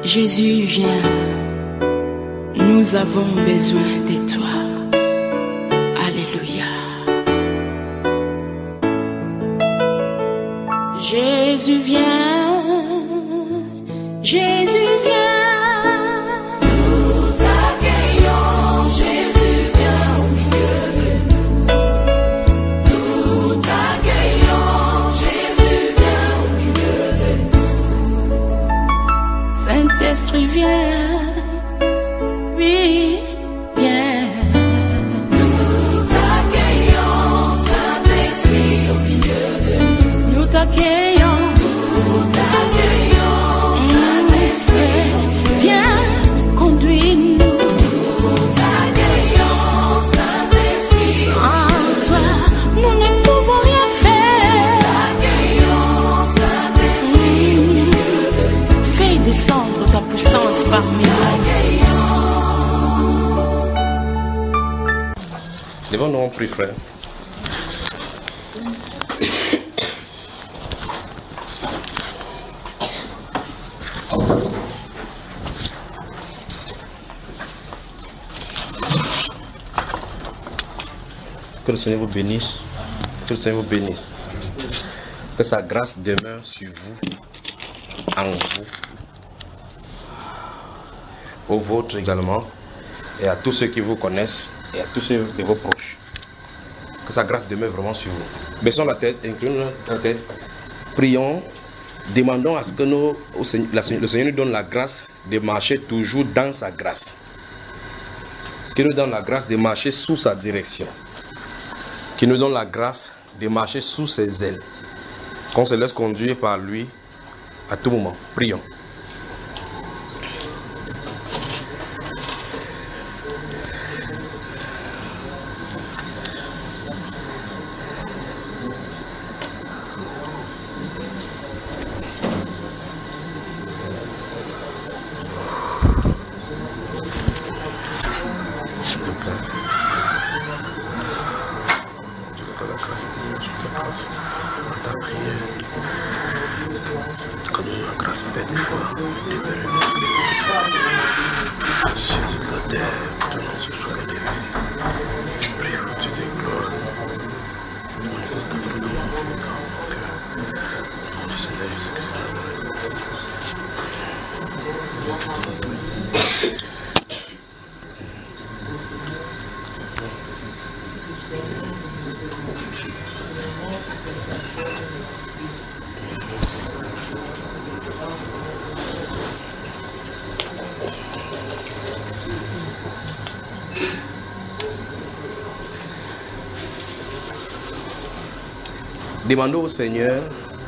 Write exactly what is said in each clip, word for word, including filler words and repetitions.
Jésus, viens, nous avons besoin de toi. Alléluia. Jésus, viens, Jésus, viens. Saint-Esprit, viens, oui, viens. Nous t'accueillons, Saint-Esprit, au milieu de nous. Nous t'accueillons, nous t'accueillons, Saint-Esprit, viens, conduis-nous. Nous t'accueillons, Saint-Esprit, En toi, nous ne pouvons rien faire. t'accueillons, Saint-Esprit, au milieu de nous. Fais descendre ta puissance parmi nous. Lèvons-nous en prie, frère. Que le Seigneur vous bénisse. Que le Seigneur vous bénisse. Que sa grâce demeure sur vous, en vous, aux vôtres également, et à tous ceux qui vous connaissent, et à tous ceux de vos proches. Que sa grâce demeure vraiment sur vous. Baissons la tête, inclinons la tête, prions, demandons à ce que nous, au Seigneur, la, le Seigneur nous donne la grâce de marcher toujours dans sa grâce. Qu'il nous donne la grâce de marcher sous sa direction. Qu'il nous donne la grâce de marcher sous ses ailes. Qu'on se laisse conduire par lui à tout moment. Prions. Demandons au Seigneur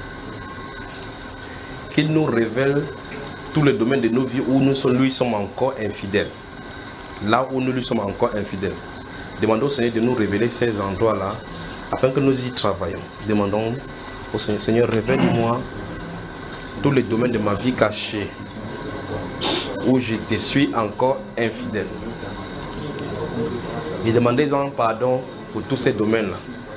qu'il nous révèle tous les domaines de nos vies où nous sommes, lui sommes encore infidèles. Là où nous lui sommes encore infidèles. Demandons au Seigneur de nous révéler ces endroits-là afin que nous y travaillions. Demandons au Seigneur, Seigneur, révèle-moi tous les domaines de ma vie cachés où je te suis encore infidèle. Et demandez-en pardon pour tous ces domaines-là.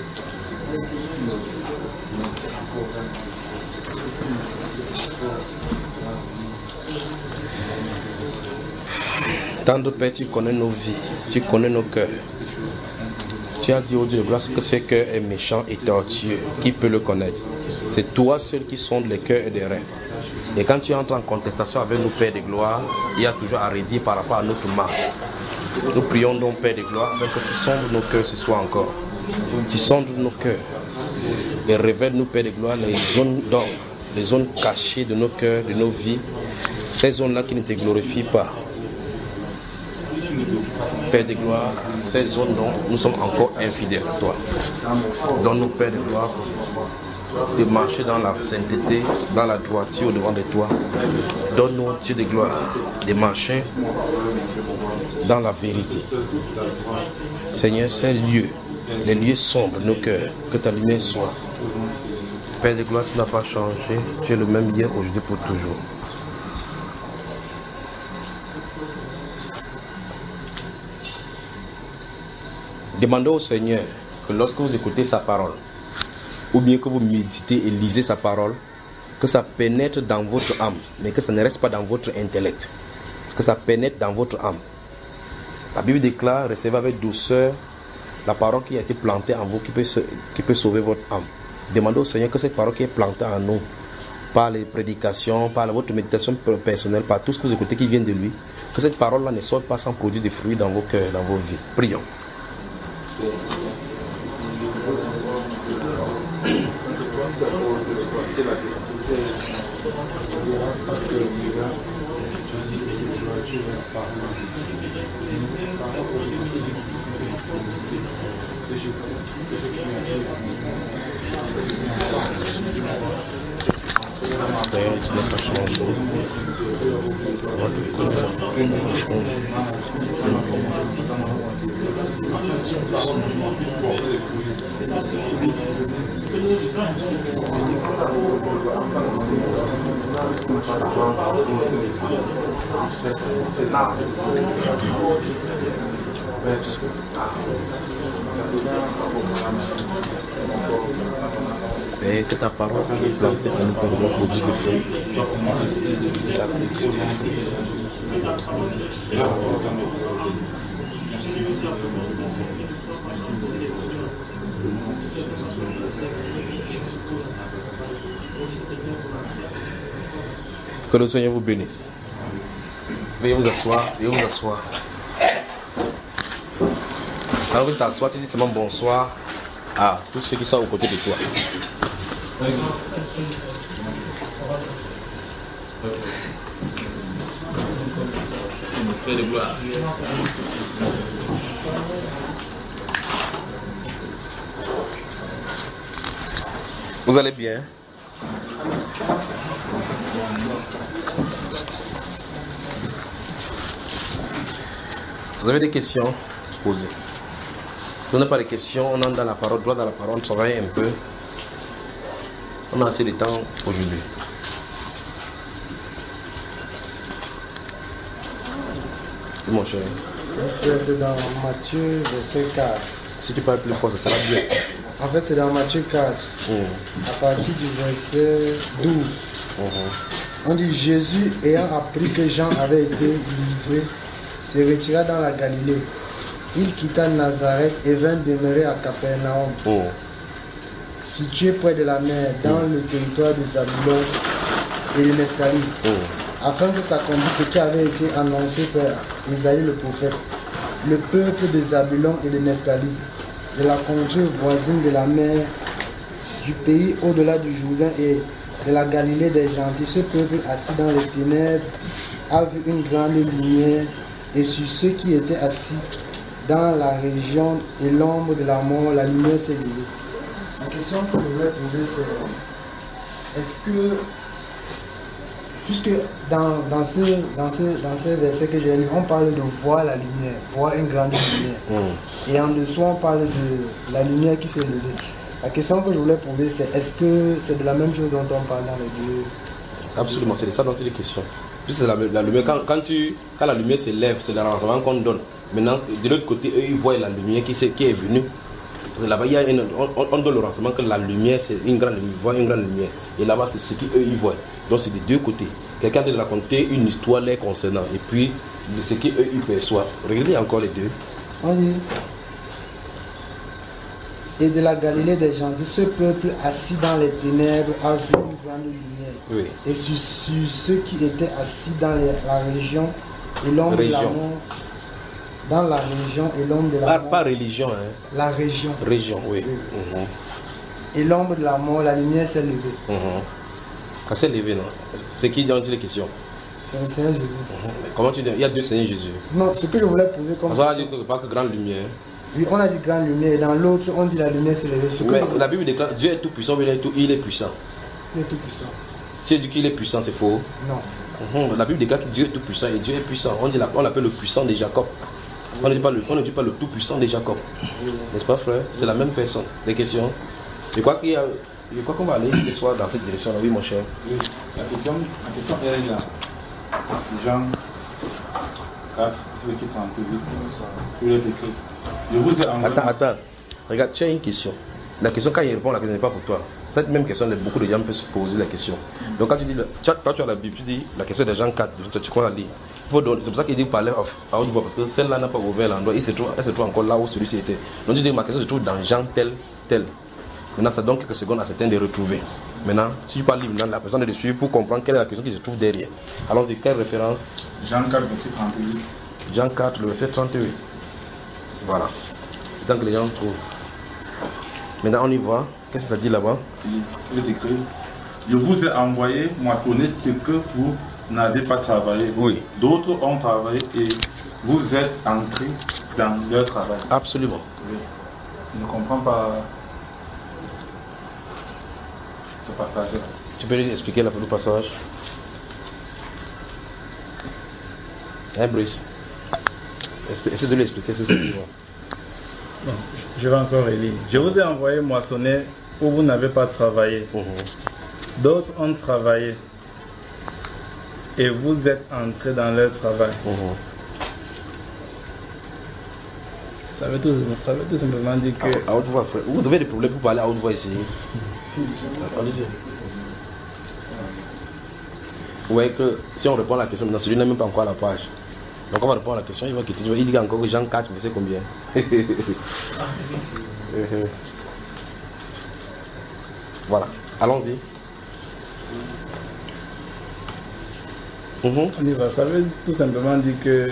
Tendre Père, tu connais nos vies, tu connais nos cœurs. Tu as dit au Dieu de grâce que ce cœur est méchant et tortueux. Qui peut le connaître? C'est toi seul qui sondes les cœurs et les reins. Et quand tu entres en contestation avec nous, Père de gloire, il y a toujours à redire par rapport à notre marche. Nous prions donc, Père de gloire, afin que tu sondes nos cœurs ce soir encore. Tu sondes nos cœurs et révèle-nous, Père de gloire, les zones d'ombre, les zones cachées de nos cœurs, de nos vies, ces zones-là qui ne te glorifient pas. Père de gloire, ces zones dont nous sommes encore infidèles à toi. Donne-nous, Père de gloire, de marcher dans la sainteté, dans la droiture devant de toi. Donne-nous, Dieu de gloire, de marcher dans la vérité. Seigneur, ces lieux, les lieux sombres de nos cœurs, que ta lumière soit. Père de gloire, tu n'as pas changé, tu es le même hier, aujourd'hui, pour toujours. Demandons au Seigneur que lorsque vous écoutez sa parole, ou bien que vous méditez et lisez sa parole, que ça pénètre dans votre âme, mais que ça ne reste pas dans votre intellect. Que ça pénètre dans votre âme. La Bible déclare, recevez avec douceur la parole qui a été plantée en vous, qui peut, qui peut sauver votre âme. Demandez au Seigneur que cette parole qui est plantée en nous, par les prédications, par votre méditation personnelle, par tout ce que vous écoutez qui vient de lui, que cette parole-là ne sorte pas sans produire des fruits dans vos cœurs, dans vos vies. Prions. Père, tu n'as pas changé. Votre corps n'a changé. Père, que ta parole qui est plantée en nous pour produise des fruits. Ta produise des Que le Seigneur vous bénisse. Veuillez vous asseoir, veuillez vous asseoir. Alors que tu t'assois, tu dis seulement bonsoir à tous ceux qui sont aux côtés de toi. Vous allez bien? Vous avez des questions? Posez. Si on n'a pas de questions, on entre dans la parole, droit dans la parole, on travaille un peu. On a assez de temps aujourd'hui. Mon cher. C'est dans Matthieu, verset quatre. Si tu parles plus fort, ça sera bien. En fait, c'est dans Matthieu quatre, mmh. à partir du verset douze. Mmh. On dit, Jésus, ayant appris que Jean avait été délivré, se retira dans la Galilée. Il quitta Nazareth et vint demeurer à Capernaum, mmh. situé près de la mer, dans mmh. le territoire de Zabulon et de Nephtali, mmh. afin que s'accomplisse ce qui avait été annoncé par Isaïe le prophète. Le peuple de Zabulon et de Nephtali, de la contrée voisine de la mer, du pays au-delà du Jourdain et de la Galilée des gentils, ce peuple assis dans les ténèbres a vu une grande lumière, et sur ceux qui étaient assis dans la région et l'ombre de la mort, la lumière s'est levée. La question que je voulais poser, c'est est-ce que, puisque dans, dans, ce, dans, ce, dans ce verset que j'ai lu, on parle de voir la lumière, voir une grande lumière. Mm. Et en dessous, on parle de la lumière qui s'est levée. La question que je voulais poser, c'est est-ce que c'est de la même chose dont on parle dans les deux? Absolument, c'est de ça dont il est question. Puis c'est la, la lumière, quand, quand, tu, quand la lumière s'élève, c'est l'enseignement qu'on donne. Maintenant, de l'autre côté, eux, ils voient la lumière qui, qui est venue. Parce que là-bas, il y a une, on, on donne le renseignement que la lumière, c'est une grande lumière, ils voient une grande lumière. Et là-bas, c'est ce qu'eux, ils voient. Donc, c'est des deux côtés. Quelqu'un doit raconter une histoire les concernant. Et puis, ce qu'eux, ils perçoivent. Regardez encore les deux. On dit, et de la Galilée des gentils, ce peuple assis dans les ténèbres a vu une grande lumière. Oui. Et sur, sur ceux qui étaient assis dans les, la région et l'ombre de la mort, dans la région et l'ombre de la pas, mort. Pas religion, hein. La région. Région, oui. oui. Mm-hmm. Et l'ombre de la mort, la lumière s'est levée. Mm-hmm. Ça s'est levé, non? C'est qui dans les questions? C'est le Seigneur Jésus. Mm-hmm. Comment tu dis? Il y a deux Seigneurs Jésus. Non, ce que je voulais poser comme question. On a dit que pas que grande lumière. Oui, on a dit grande lumière, et dans l'autre, on dit la lumière s'est levée. Mais que... la Bible déclare Dieu est tout puissant, mais il est, tout, il est puissant. Il est tout puissant. Si on dit qu'il est puissant, c'est faux. Non. Mm-hmm. La Bible déclare que Dieu est tout puissant et Dieu est puissant. On, dit la, on l'appelle le puissant de Jacob. On ne dit pas le, on ne dit pas le tout puissant de Jacob. Oui. N'est-ce pas, frère? C'est la même personne. Des questions? Je crois qu'il y a. Je crois qu'on va aller ce soir dans cette direction-là. Oui, mon cher. Oui. La question, la question est là. Jean quatre, verset trente-huit. Je vous ai écrit. Je vous ai envoyé. Attends, attends. Regarde, tu as une question. La question, quand il répond, la question n'est pas pour toi. Cette même question, beaucoup de gens peuvent se poser la question. Donc quand tu dis, tu as, toi tu as la Bible, tu dis la question des gens quatre, tu crois la lire. C'est pour ça qu'il dit parler à haute voix, parce que celle-là n'a pas ouvert l'endroit, il se trouve, elle se trouve encore là où celui-ci était. Donc tu dis, ma question se trouve dans Jean tel, tel. Maintenant, ça donne quelques secondes à certains de retrouver. Maintenant, si tu parles libre, la personne est dessus pour comprendre quelle est la question qui se trouve derrière. Allons-y, quelle référence? Jean quatre, verset trente-huit. Jean quatre, le verset trente-huit. Voilà. Tant que les gens trouvent. Maintenant, on y va. Qu'est-ce que ça dit là-bas? Il est écrit, je vous ai envoyé moissonner ce que vous n'avez pas travaillé. Oui. D'autres ont travaillé et vous êtes entrés dans leur travail. Absolument. Oui. Je ne comprends pas ce passage-là. Tu peux lui expliquer là, le passage? Hein, Brice? Essaye de lui expliquer ce que c'est. Non, je vais encore relire. Je vous ai envoyé moissonner où vous n'avez pas travaillé. Mm-hmm. D'autres ont travaillé et vous êtes entrés dans leur travail. Mm-hmm. Ça veut tout, ça veut tout simplement dire que... À haute voix, frère. Vous avez des problèmes pour parler à haute voix ici? Allez-y. Vous voyez que si on répond à la question, maintenant celui n'a même pas encore la page. Donc on va répondre à la question, il va quitter. Il dit encore que Jean quatre, mais c'est combien? Voilà, allons-y. Mm-hmm. On y va. Ça veut tout simplement dire que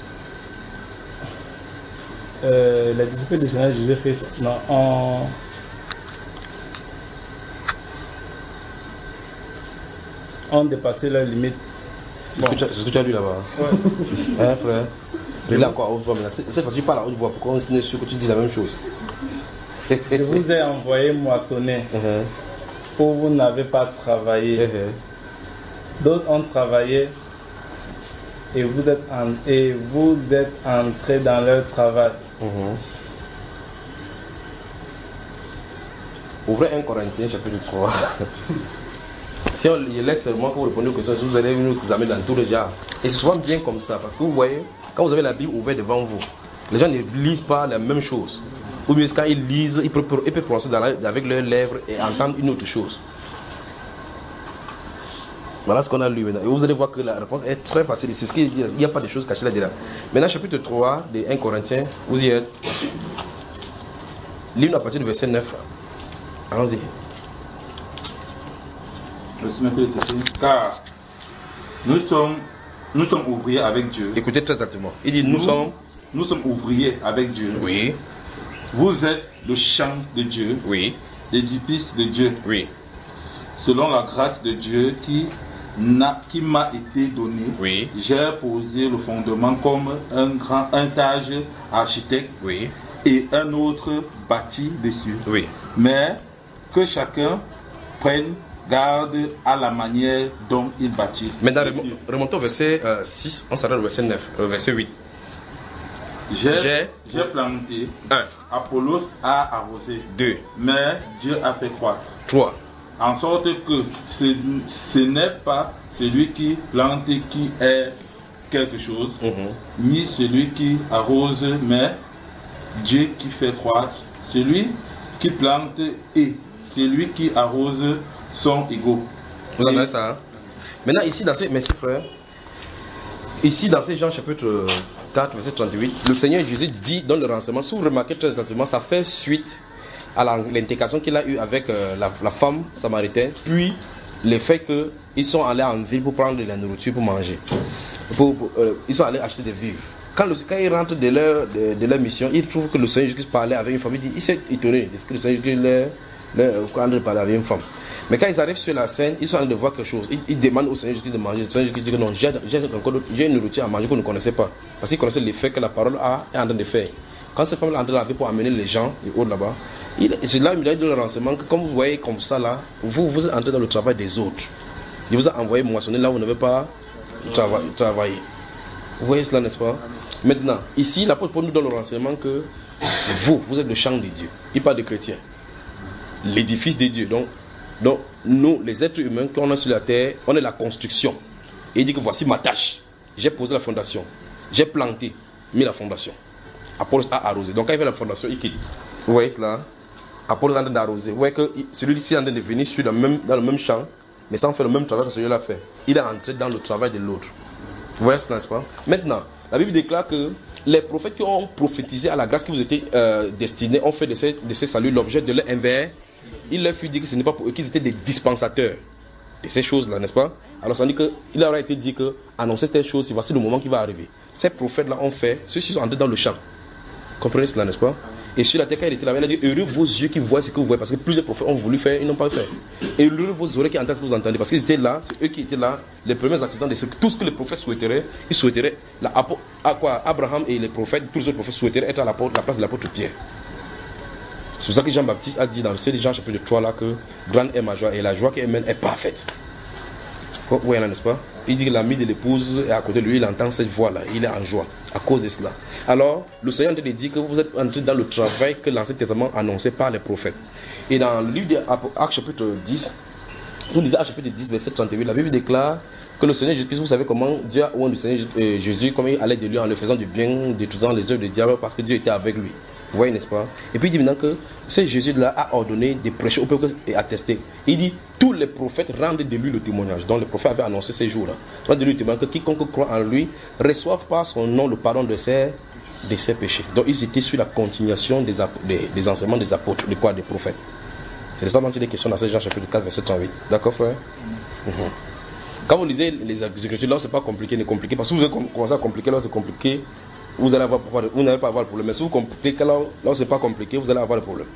euh, les disciples du Seigneur Jésus-Christ ont, ont dépassé leurs limites. C'est bon. ce, ce que tu as lu là-bas. Ouais. Hein, frère? Il est encore à haute voix maintenant. Cette fois-ci, tu parles à haute voix. Pourquoi on est sûr que tu dis la même chose? Je vous ai envoyé moissonner uh-huh. où vous n'avez pas travaillé. Uh-huh. D'autres ont travaillé et vous êtes, en, et vous êtes entrés dans leur travail. Uh-huh. Ouvrez un Corinthiens chapitre trois. Si on laisse seulement que vous répondez aux questions, vous allez nous examiner dans tout le genre. Et souvent bien comme ça, parce que vous voyez, quand vous avez la Bible ouverte devant vous, les gens ne lisent pas la même chose. Ou mieux, quand ils lisent, ils peuvent, ils peuvent prononcer dans la, avec leurs lèvres et entendre une autre chose. Voilà ce qu'on a lu maintenant. Et vous allez voir que la réponse est très facile. C'est ce qu'il dit. Il n'y a pas de choses cachées là-dedans. Maintenant, chapitre trois de premier Corinthiens, vous y êtes. Lisez à partir du verset neuf. Allons-y. Car nous sommes, nous sommes ouvriers avec Dieu. Écoutez très attentivement. Il dit nous, nous sommes nous sommes ouvriers avec Dieu. Oui. Vous êtes le champ de Dieu. Oui. L'édifice de Dieu. Oui. Selon la grâce de Dieu qui n'a, qui m'a été donnée. Oui. J'ai posé le fondement comme un grand, un sage architecte. Oui. Et un autre bâti dessus. Oui. Mais que chacun prenne garde à la manière dont il bâtit. Maintenant, remontons au verset euh, six, on s'arrête au verset neuf, au verset huit. J'ai planté, un. Apollos a arrosé, deux. Mais Dieu a fait croître. trois. En sorte que ce, ce n'est pas celui qui plante qui est quelque chose, mm-hmm. ni celui qui arrose, mais Dieu qui fait croître. Celui qui plante et celui qui arrose sont égaux. Vous entendez ça? Hein? Maintenant, ici, dans ces, merci frère, ici dans ces Jean chapitre quatre, verset trente-huit, le Seigneur Jésus dit dans le renseignement, si vous remarquez très attentivement, ça fait suite à l'intégration qu'il a eue avec euh, la, la femme samaritaine, puis le fait qu'ils sont allés en ville pour prendre de la nourriture pour manger. Pour, pour, euh, ils sont allés acheter des vivres. Quand, le, quand ils rentrent de leur, de, de leur mission, ils trouvent que le Seigneur Jésus parlait avec une femme. Il, il s'est étonné de ce que le Seigneur Jésus leur, leur, quand il parlait avec une femme. Mais quand ils arrivent sur la scène, ils sont en train de voir quelque chose. Ils, ils demandent au Seigneur Jésus de manger. Le Seigneur Jésus dit que non, j'ai, j'ai une nourriture à manger que vous ne connaissez pas. Parce qu'ils connaissaient l'effet que la parole a, est en train de faire. Quand cette femme est en train de laver pour amener les gens et autres là-bas, c'est là où il a donné le renseignement que comme vous voyez comme ça là, vous, vous êtes entré dans le travail des autres. Il vous a envoyé moissonner là où vous n'avez pas trava travaillé. Vous voyez cela, n'est-ce pas? Maintenant, ici, l'apôtre Paul nous donne le renseignement que vous, vous êtes le champ de Dieu. Il parle de chrétiens. L'édifice de Dieu. Donc, donc, nous, les êtres humains, quand on est sur la terre, on est la construction. Et il dit que voici ma tâche. J'ai posé la fondation. J'ai planté, mis la fondation. Apollos a arrosé. Donc, quand il fait la fondation, il quitte. Vous voyez cela? Apollos est en train d'arroser. Vous voyez que celui-ci est en train de venir sur le même, dans le même champ, mais sans faire le même travail que celui-là fait. Il est entré dans le travail de l'autre. Vous voyez ce n'est-ce pas? Maintenant, la Bible déclare que les prophètes qui ont prophétisé à la grâce qui vous était euh, destinée ont fait de ces, de ces saluts l'objet de leur envers. Il leur fut dit que ce n'est pas pour eux, qu'ils étaient des dispensateurs de ces choses-là, n'est-ce pas? Alors ça dit que il leur a été dit que annoncer telle chose, voici le moment qui va arriver. Ces prophètes-là ont fait, ceux-ci sont entrés dans le champ. Comprenez cela, n'est-ce pas? Et sur la terre, quand il était là, il a dit heureux vos yeux qui voient ce que vous voyez, parce que plusieurs prophètes ont voulu faire, ils n'ont pas fait. Et heureux vos oreilles qui entendent ce que vous entendez, parce qu'ils étaient là, c'est eux qui étaient là, les premiers accidents de ce, tout ce que les prophètes souhaiteraient, ils souhaiteraient, la, à quoi Abraham et les prophètes, tous les autres prophètes souhaiteraient être à la, porte, la place de l'apôtre Pierre. C'est pour ça que Jean-Baptiste a dit dans le verset de Jean chapitre trois là que grande est ma joie et la joie qu'elle mène est parfaite. Vous voyez là, n'est-ce pas? Il dit que l'ami de l'épouse est à côté de lui, il entend cette voix-là, il est en joie à cause de cela. Alors, le Seigneur est en train de dire que vous êtes entré dans le travail que l'Ancien Testament annonçait par les prophètes. Et dans le livre d'Actes chapitre dix, vous lisez Actes chapitre dix, verset trente-huit, la Bible déclare que le Seigneur Jésus, vous savez comment Dieu a oint le Seigneur Jésus, comment il allait de lui en le faisant du bien, détruisant les œuvres du diable, parce que Dieu était avec lui. Vous voyez, n'est-ce pas? Et puis il dit maintenant que ce Jésus-là a ordonné de prêcher au peuple et attester. Il dit, tous les prophètes rendent de lui le témoignage. Donc les prophètes avaient annoncé ces jours-là. Rendent de lui le témoignage que quiconque croit en lui reçoive par son nom le pardon de ses, de ses péchés. Donc ils étaient sur la continuation des, des, des enseignements des apôtres, de quoi? Des prophètes. C'est ça des questions dans ce Jean chapitre quatre, verset trente-huit. D'accord, frère? Mm-hmm. Quand vous lisez les Écritures, là, c'est pas compliqué, n'est compliqué. Parce que vous commencez à compliquer, là, c'est compliqué. Vous allez avoir, vous n'allez pas avoir le problème. Mais si vous compliquez, là, là c'est pas compliqué, vous allez avoir le problème.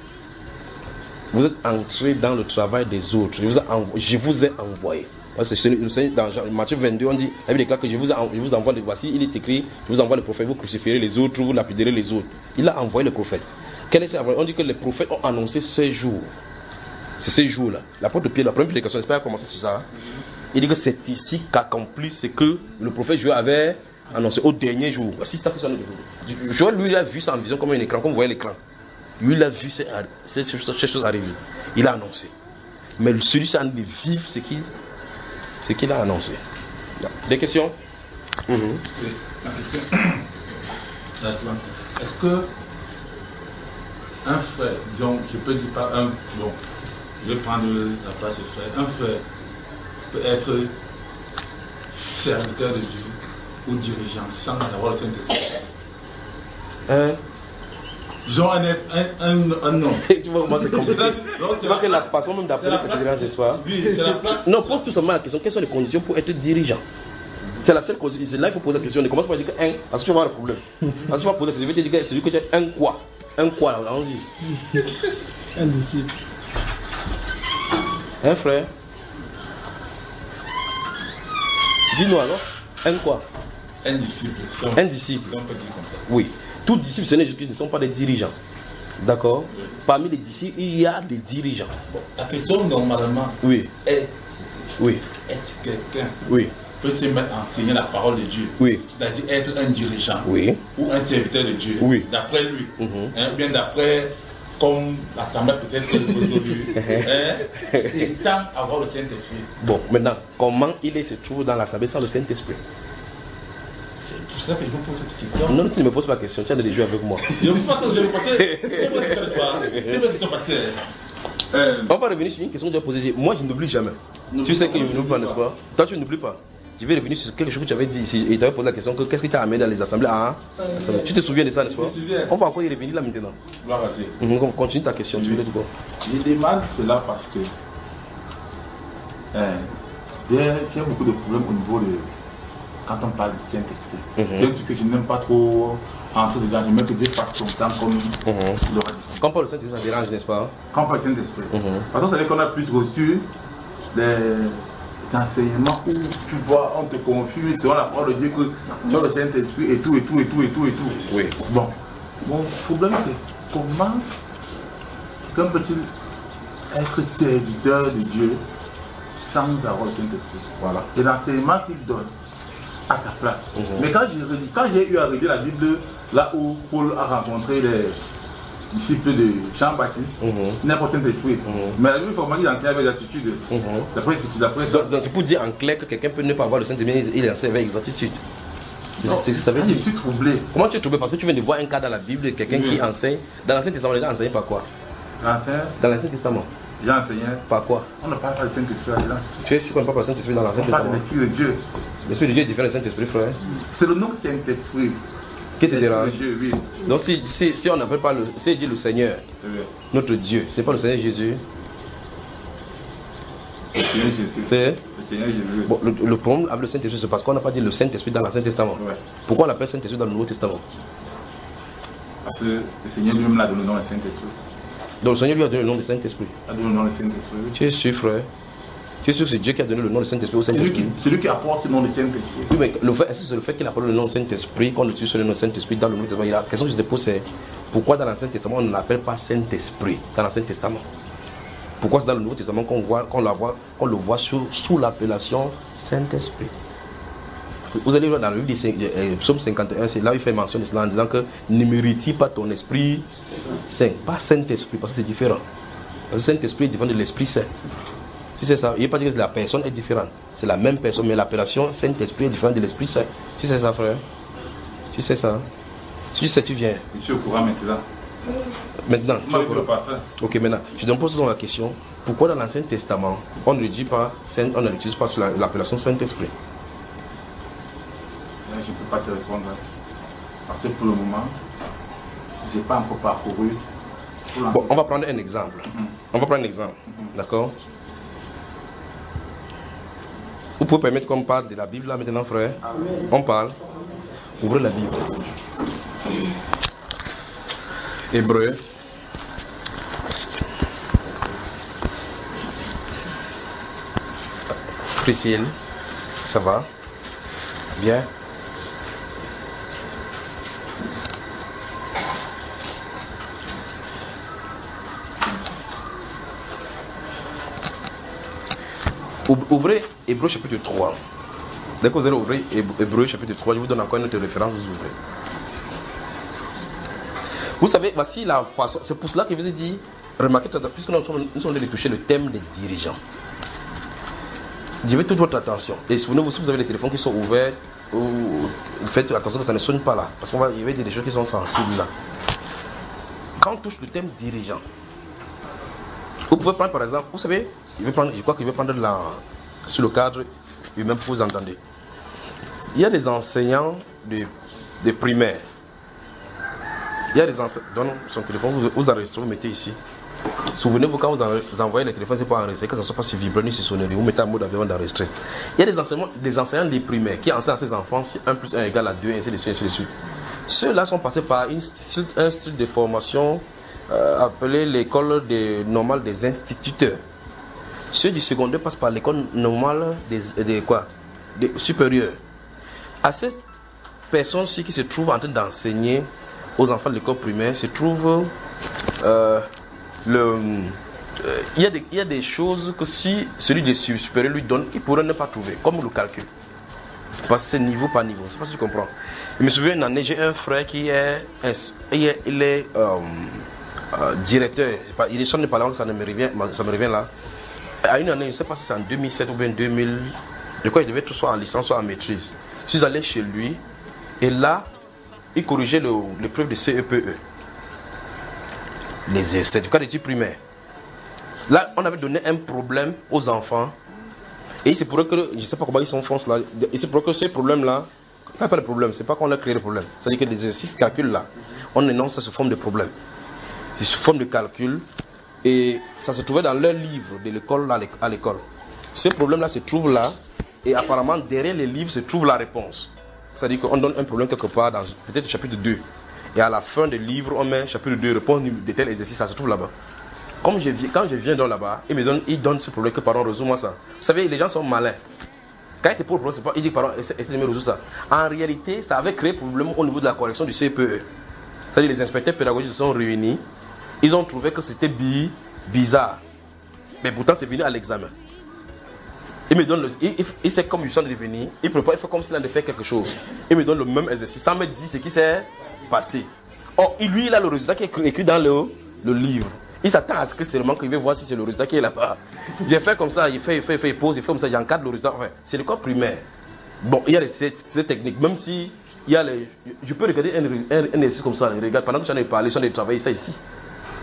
Vous êtes entré dans le travail des autres. Je vous ai envoyé. Je vous ai envoyé. Dans Matthieu vingt-deux, on dit, il déclare que je vous, je vous envoie, voici, il est écrit, je vous envoie le prophète, vous crucifierez les autres, vous lapiderez les autres. Il a envoyé le prophète. Quel est ce On dit que les prophètes ont annoncé ces jours. C'est ces jours-là. L'apôtre Pierre, la première prédication, j'espère commencer sur ça. Il dit que c'est ici qu'accomplit ce que le prophète Joël avait annoncé au dernier jour. C'est ça que ça nous dit. Joël, lui, il a vu ça en vision comme un écran, comme vous voyez l'écran. Lui, il a vu ces, ces, ces choses arriver. Il a annoncé. Mais celui-ci a envie de vivre ce qu'il ce qu'il a annoncé. Des questions? Mm-hmm. Est-ce que un frère, disons, je peux dire pas un, bon, je vais prendre la place du frère, un frère peut être serviteur de Dieu ou dirigeant sans avoir le Saint-Esprit? Hein? Disons un, un, un, un homme. Tu vois, moi c'est compliqué. Tu vois que la façon même d'appeler cette dirigeance ce soir. Oui, c'est la place. Non, pose tout simplement la question, quelles sont les conditions pour être dirigeant? C'est la seule condition. C'est là qu'il faut poser la question. Ne commence pas à dire que un, parce que tu vas avoir le problème. Parce que tu vas poser la question, je vais te dire que c'est lui que tu as un quoi? Un quoi, allons-y. Un disciple. Un frère. Dis-nous alors, un quoi? Un disciple. Un disciple. Oui. Tous les disciples Seigneur Jésus-Christ ne sont pas des dirigeants. D'accord? Oui. Parmi les disciples, il y a des dirigeants. Bon, la question normalement oui. est oui. est-ce que quelqu'un oui. peut se mettre à enseigner la parole de Dieu? Oui. C'est-à-dire être un dirigeant oui. ou un serviteur de Dieu? Oui. D'après lui. Mm-hmm. Hein, bien d'après, comme l'Assemblée peut-être aujourd'hui, hein, et sans avoir le Saint-Esprit. Bon, maintenant, comment il se trouve dans l'Assemblée sans le Saint-Esprit? C'est pour ça que je vous pose cette question. Non, tu ne me poses pas la question, tu as des jeux avec moi. Je vous pose que je vais poser. C'est votre question parce que. Euh, On va revenir sur une question que tu as posée. Moi, je n'oublie jamais. Tu sais que je n'oublie pas, n'est-ce pas? Toi, tu n'oublies pas. Je vais revenir sur quelque chose que tu avais dit ici. Et tu avais posé la question que qu'est-ce qui t'a amené dans les assemblées à, hein? Tu te souviens de ça, n'est-ce pas? On va encore y revenir là maintenant. Gloire à Dieu. Mmh, continue ta question, tu veux dire quoi? Je demande cela parce que euh, il y a beaucoup de problèmes au niveau de. Quand on parle du Saint-Esprit, c'est mm-hmm. un truc que je n'aime pas trop entrer dedans. Je mets que Dieu fasse son temps comme mm-hmm. il aurait dit. Quand on parle du Saint-Esprit, ça dérange, n'est-ce pas? Quand on parle du Saint-Esprit. Mm-hmm. Parce que ça veut dire qu'on a plus reçu des enseignements où tu vois, on te confie selon la parole de Dieu que tu as le Saint-Esprit et tout, et tout, et tout, et tout, et tout. Oui. Bon, mon problème c'est comment quelqu'un peut-il être serviteur de Dieu sans avoir le Saint-Esprit? Voilà. Et l'enseignement qu'il donne à sa place. Mmh. Mais quand j'ai, quand j'ai eu à relire la Bible, là où Paul a rencontré les disciples de Jean-Baptiste, mmh. n'importe quel esprit. Mmh. Mais la Bible, il faut qu'il enseigne avec attitude. Mmh. D'après, d'après ça. Donc, donc c'est pour dire en clair que quelqu'un peut ne pas avoir le Saint-Esprit, il enseigne avec exactitude. Non, c'est, ça veut dire. Je suis troublé. Comment tu es troublé? Parce que tu viens de voir un cas dans la Bible, quelqu'un oui. qui enseigne. Dans l'Ancien Testament, les gens enseignent pas quoi? L'Ancien, Dans l'Ancien Testament. j'ai enseigné. Par quoi? On ne parle pas du Saint-Esprit là-dedans. Tu es sûr qu'on ne parle pas du Saint-Esprit dans l'Ancien On parle de Testament? l'Esprit de Dieu. L'Esprit de Dieu est différent du Saint-Esprit, frère. C'est le nom Saint-Esprit. Qui te dérange? L'Esprit de Dieu, oui. Donc si, si, si on n'appelle pas le, si dit le Seigneur, C'est vrai. notre Dieu, c'est pas le Seigneur Jésus. Le Seigneur Jésus. C'est Le Seigneur Jésus. bon, le, le problème avec le Saint-Esprit, c'est parce qu'on n'a pas dit le Saint-Esprit dans l'Ancien Testament. Ouais. Pourquoi on l'appelle Saint-Esprit dans le Nouveau Testament? Parce que le Seigneur lui-même l'a donné le nom du Saint-Esprit. Donc le Seigneur lui a donné le nom de Saint-Esprit. Il a donné le nom du Saint-Esprit. Oui. Tu es sûr, frère? Tu es sûr que c'est Dieu qui a donné le nom de Saint-Esprit au C'est lui, Saint-Esprit? qui, c'est lui qui apporte le nom du Saint-Esprit. Oui, mais le fait, est-ce que c'est le fait qu'il a parlé le nom de Saint-Esprit, qu'on utilise le nom de Saint-Esprit dans le Nouveau Testament? La question que je te pose, c'est pourquoi dans l'Ancien Testament on ne l'appelle pas Saint-Esprit dans l'Ancien Testament? Pourquoi c'est dans le Nouveau Testament qu'on voit, qu'on la voit, qu'on le voit sous, sous l'appellation Saint-Esprit? Vous allez voir dans le livre du Psaume cinquante et un, c'est là où il fait mention de cela en disant que ne mérite pas ton esprit saint, pas Saint-Esprit, parce que c'est différent. Parce que Saint-Esprit est différent de l'Esprit Saint. Tu sais ça, il ne veut pas dire que la personne est différente. C'est la même personne, mais l'appellation Saint-Esprit est différente de l'Esprit Saint. Tu sais ça, frère? Tu sais ça? Si tu sais, tu viens. Je suis au courant maintenant. Maintenant, Vous m'avez le parfum. ok, maintenant, je te pose donc la question. Pourquoi dans l'Ancien Testament, on ne dit pas Saint, on ne l'utilise pas sur la- l'appellation Saint-Esprit? Je ne peux pas te répondre. Parce que pour le moment, je n'ai pas encore parcouru. tout Bon, on va prendre un exemple. On va prendre un exemple. D'accord? Vous pouvez permettre qu'on parle de la Bible là maintenant, frère? On parle. Ouvrez la Bible. Hébreu. Priscille. Ça va? Bien? Ouvrez Hébreu chapitre trois. Dès que vous allez ouvrir Hébreu chapitre trois, je vous donne encore une autre référence, vous ouvrez. Vous savez, voici la façon. C'est pour cela que je vous ai dit, remarquez, puisque nous sommes, nous sommes en train de toucher le thème des dirigeants. Je veux toute votre attention. Et souvenez-vous, si vous avez des téléphones qui sont ouverts, ou, vous faites attention que ça ne sonne pas là. Parce qu'il va y avoir des choses qui sont sensibles là. Quand on touche le thème dirigeant, vous pouvez prendre par exemple, vous savez, je, vais prendre, je crois qu'il veut prendre la, sur le cadre humain pour vous entendre. Il y a des enseignants de, de primaire. Il y a des enseignants. Donne son téléphone, vous, vous enregistrez, vous mettez ici. Souvenez-vous, quand vous, vous envoyez le téléphone, c'est pas enregistré, que ça ne soit pas sur vibreur ni sur sonnerie. Vous mettez en mode avion d'enregistrer. Il y a des enseignants, des enseignants des primaires qui enseignent à ses enfants si un plus un égale à deux, ainsi de suite, ainsi de suite. Ceux-là sont passés par une, un style de formation euh, appelé l'école de, normale des instituteurs. Ceux du secondaire passent par l'école normale des, des quoi, des supérieurs. À cette personne-ci qui se trouve en train d'enseigner aux enfants de l'école primaire, se trouve euh, le, euh, il, y a des, il y a des choses que si celui des supérieurs lui donne, il pourrait ne pas trouver, comme le calcul. Parce que c'est niveau par niveau, je ne sais pas si tu comprends. Je me souviens une année, j'ai un frère qui est, il est, il est euh, euh, directeur, pas, il est sonné par là, ça me revient, ça me revient là. À une année, je ne sais pas si c'est en deux mille sept ou bien deux mille, je crois qu'il devait être soit en licence, soit en maîtrise. Je suis allé chez lui, et là, il corrigeait l'épreuve de C E P E, les certificats d'études primaires. Là, on avait donné un problème aux enfants, et il se pourrait que, je ne sais pas comment ils sont en France là, il se pourrait que ces problèmes-là, il n'y a pas de problème, c'est pas qu'on a créé le problème. C'est-à-dire que les exercices calculs là, on énonce ça sous forme de problème. C'est sous forme de calcul. Et ça se trouvait dans leur livre de l'école à l'école. Ce problème-là se trouve là, et apparemment derrière les livres se trouve la réponse. C'est-à-dire qu'on donne un problème quelque part dans peut-être le chapitre deux. Et à la fin du livre, on met chapitre deux, réponse de tel exercice, ça se trouve là-bas. Comme je viens, quand je viens là-bas, il me donne, il donne ce problème que pardon, résout-moi ça. Vous savez, les gens sont malins. Quand il te pose le problème, c'est pas, il dit pardon, essaie de me résoudre ça. En réalité, ça avait créé problème au niveau de la correction du C E P E. C'est-à-dire les inspecteurs pédagogiques se sont réunis. Ils ont trouvé que c'était bizarre. Mais pourtant, c'est venu à l'examen. Il me donne le. Il, il, il sait comme je suis en train de venir. Il prépare, il fait comme s'il allait faire quelque chose. Il me donne le même exercice sans me dire ce qui s'est passé. Or, lui, il a le résultat qui est écrit dans le, le livre. Il s'attend à ce que seulement qu'il veut voir si c'est le résultat qui est là-bas. J'ai fait comme ça, il fait, il fait, il fait, il pose, il fait comme ça, il encadre le résultat. Enfin, c'est le corps primaire. Bon, il y a ces, ces techniques. Même si il y a les. Je peux regarder un, un, un exercice comme ça, regarde, pendant que j'en ai parlé, j'en ai travaillé ça ici.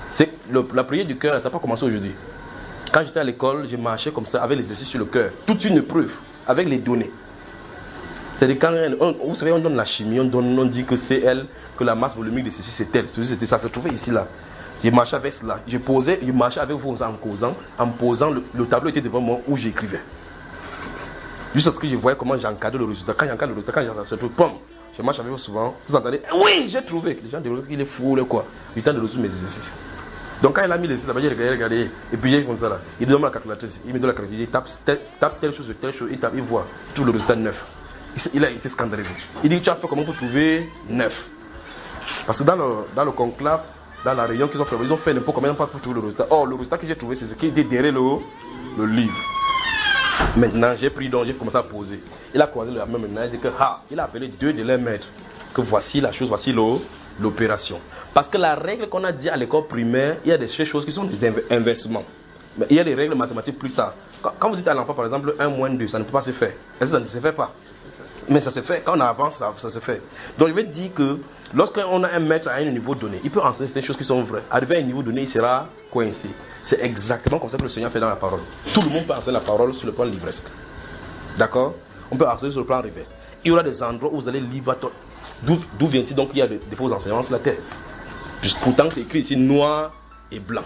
C'est le, la prière du cœur, ça n'a pas commencé aujourd'hui. Quand j'étais à l'école, je marchais comme ça avec les exercices sur le cœur. Toute une preuve, avec les données. C'est-à-dire quand on, vous savez, on donne la chimie, on, donne, on dit que c'est elle, que la masse volumique de ceci c'est telle. C'était ça, se trouvait ici là. Je marchais avec cela. Je posais, je marchais avec vous en causant, en posant, le, le tableau était devant moi où j'écrivais. Juste parce que je voyais comment j'encadre le résultat. Quand j'encadre le résultat, quand j'encadre ce truc, pom, je marche avec vous souvent. Vous entendez, oui, j'ai trouvé. Les gens disent qu'il est fou, ou quoi. Du temps de résoudre mes exercices. Donc quand il a mis les là-bas, j'ai regardé, regardé, et puis j'ai comme ça là. Il donne la calculatrice, il me donne la calculatrice, il tape, tape telle chose, telle chose, il tape, il voit tout le résultat neuf. Il a été scandalisé. Il dit, tu as fait comment pour trouver neuf? Parce que dans le, dans le conclave, dans la réunion qu'ils ont fait, ils ont fait n'importe combien pas pour trouver le résultat. Or, le résultat que j'ai trouvé, c'est ce qui était derrière le, le livre. Maintenant, j'ai pris donc, j'ai commencé à poser. Il a croisé le même maintenant, il dit que, ah, il a appelé deux de leurs maîtres, que voici la chose, voici l'opération. Parce que la règle qu'on a dit à l'école primaire, il y a des choses qui sont des inversements. Mais il y a des règles mathématiques plus tard. Quand, quand vous dites à l'enfant, par exemple, un moins deux, ça ne peut pas se faire. Est-ce que ça ne se fait pas? Mais ça se fait. Quand on avance, ça, ça se fait. Donc je vais dire que lorsqu'on a un maître à un niveau donné, il peut enseigner des choses qui sont vraies. Arrivé à un niveau donné, il sera coincé. C'est exactement comme ça que le Seigneur fait dans la parole. Tout le monde peut enseigner la parole sur le plan livresque. D'accord? On peut enseigner sur le plan reverse. Il y aura des endroits où vous allez lire votre... D'où vient-il donc qu'il y a des, des faux enseignements sur la terre? Puisque pourtant c'est écrit ici noir et blanc.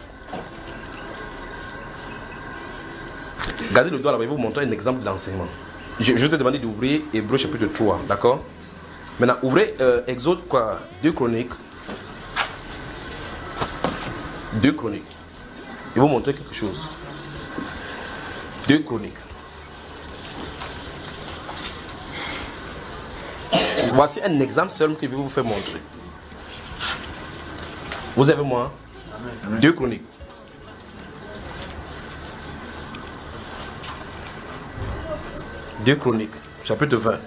Gardez le doigt là-bas, je vais vous montrer un exemple d'enseignement. Je, je vais te demander d'ouvrir Hébreux chapitre trois, d'accord? Maintenant, ouvrez euh, Exode quoi? Deux Chroniques. Deux Chroniques. Je vais vous montrer quelque chose. Deux Chroniques. Voici un exemple seul que je vais vous faire montrer. Vous avez moi? Amen. Deux Chroniques. Deux Chroniques, chapitre vingt.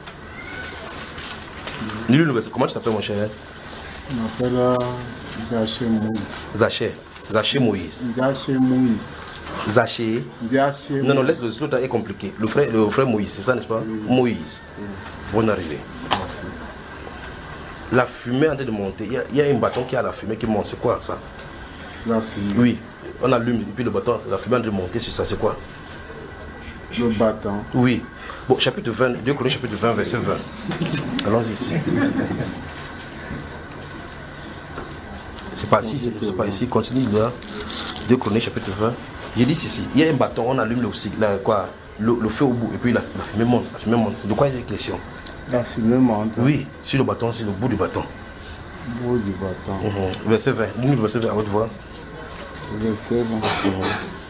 Lis le verset. Comment tu t'appelles mon cher? Je m'appelle Zaché Moïse. Zaché. Zaché Moïse. Zaché Moïse. Zaché. Zaché. Non, non, laisse le l'autre est compliqué. Le frère, le frère Moïse, c'est ça, n'est-ce pas? Oui. Moïse. Oui. Bonne arrivée. Merci. La fumée est en train de monter. Il y, a, il y a un bâton qui a la fumée qui monte. C'est quoi ça? La fumée. Oui. On allume et puis le bâton, la fumée est en train de monter sur ça. C'est quoi? Le bâton. Oui. Bon, chapitre vingt, deux Chroniques, chapitre vingt, verset vingt. Allons-y ici. C'est pas ici, c'est pas ici. Continue là. deux Chroniques, chapitre vingt. J'ai dit ici. Il y a un bâton, on allume le, la, quoi, le, le feu au bout et puis la, la fumée monte. La fumée monte. C'est de quoi il y a question? La fumée monte. Oui, sur le bâton, c'est le bout du bâton. Le bout du bâton. Uh-huh. Verset vingt. Lis le verset vingt à votre voix. Verset vingt. Uh-huh.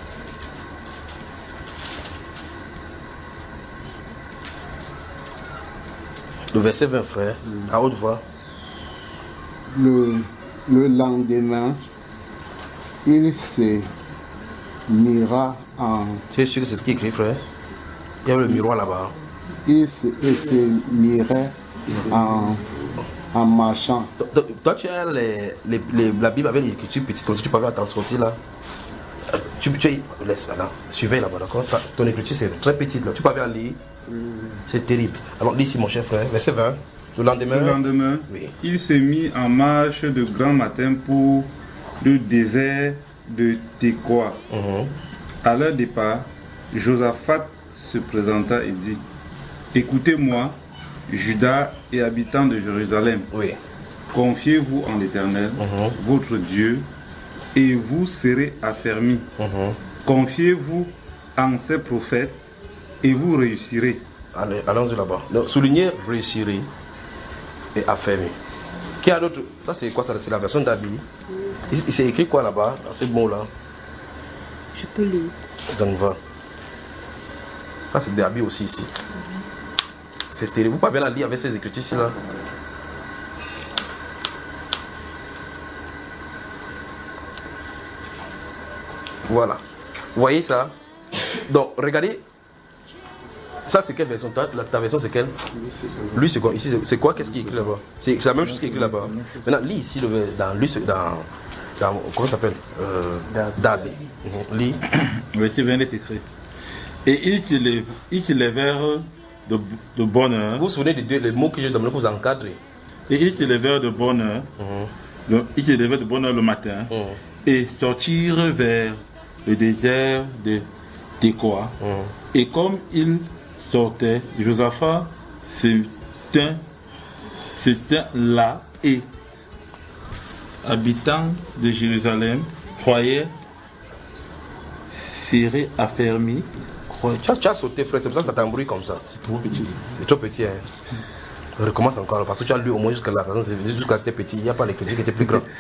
Le verset vingt, frère, mmh. à haute voix. Le, le lendemain, il se mira en... Tu es sûr que c'est ce qui est écrit, frère? Il y a le miroir là-bas. Il se, il se mirait en, en marchant. Toi, toi, tu as les, les, les, la Bible avec les écritures petites, comme si tu peux avoir ta sortie là. Tu, tu laisse là, suivez là-bas, d'accord? Ton écriture c'est très petite là, tu peux avoir lire. C'est terrible. Alors, lis ici, mon cher frère, verset vingt. Le lendemain, le lendemain oui. Il s'est mis en marche de grand matin pour le désert de Tekoa. Uh-huh. À leur départ, Josaphat se présenta et dit: écoutez-moi, Juda et habitants de Jérusalem. Oui. Confiez-vous en l'Éternel, uh-huh. votre Dieu, et vous serez affermis. Uh-huh. Confiez-vous en ses prophètes, et vous réussirez. Allez, allons-y là-bas. Donc, soulignez réussirez et affermi. Qui a d'autre? Ça, c'est quoi ça? C'est la version d'Abi. Il, il s'est écrit quoi là-bas, dans ces mots-là? Je peux lire. Donc, va. Ça, c'est d'Abi aussi ici. C'est terrible. Vous pouvez la lire avec ces écritures ici là. Voilà. Vous voyez ça? Donc, regardez. Ça, c'est quelle version? Ta, ta version, c'est quelle? Lui, c'est quoi? Ici, c'est quoi? Qu'est-ce qui est écrit là-bas? C'est la même chose qui est écrit là-bas. Maintenant, lis ici, le, dans, lui, dans, dans, comment ça s'appelle? euh, Dabi. Lis. Verset vingt est écrit. Et ils se, lève, ils se lèvèrent de, de bonne heure. Vous vous souvenez des deux les mots que j'ai demandé pour vous encadrer? Et ils se lèvèrent de bonne heure. Uh-huh. Donc, ils se levaient de bonne heure le matin Mhm. et sortirent vers le désert de Tekoa. Mhm. Et comme ils sortaient, Josaphat se tint, se tint là et, habitants de Jérusalem, croyaient serrés affermis. croyaient- Tu as, tu as sauté, frère, c'est pour ça que ça t'embrouille comme ça. C'est trop petit. C'est trop petit, hein. On recommence encore, parce que tu as lu au moins jusqu'à la façon, jusqu'à c'était petit, il n'y a pas l'écriture qui était plus grand.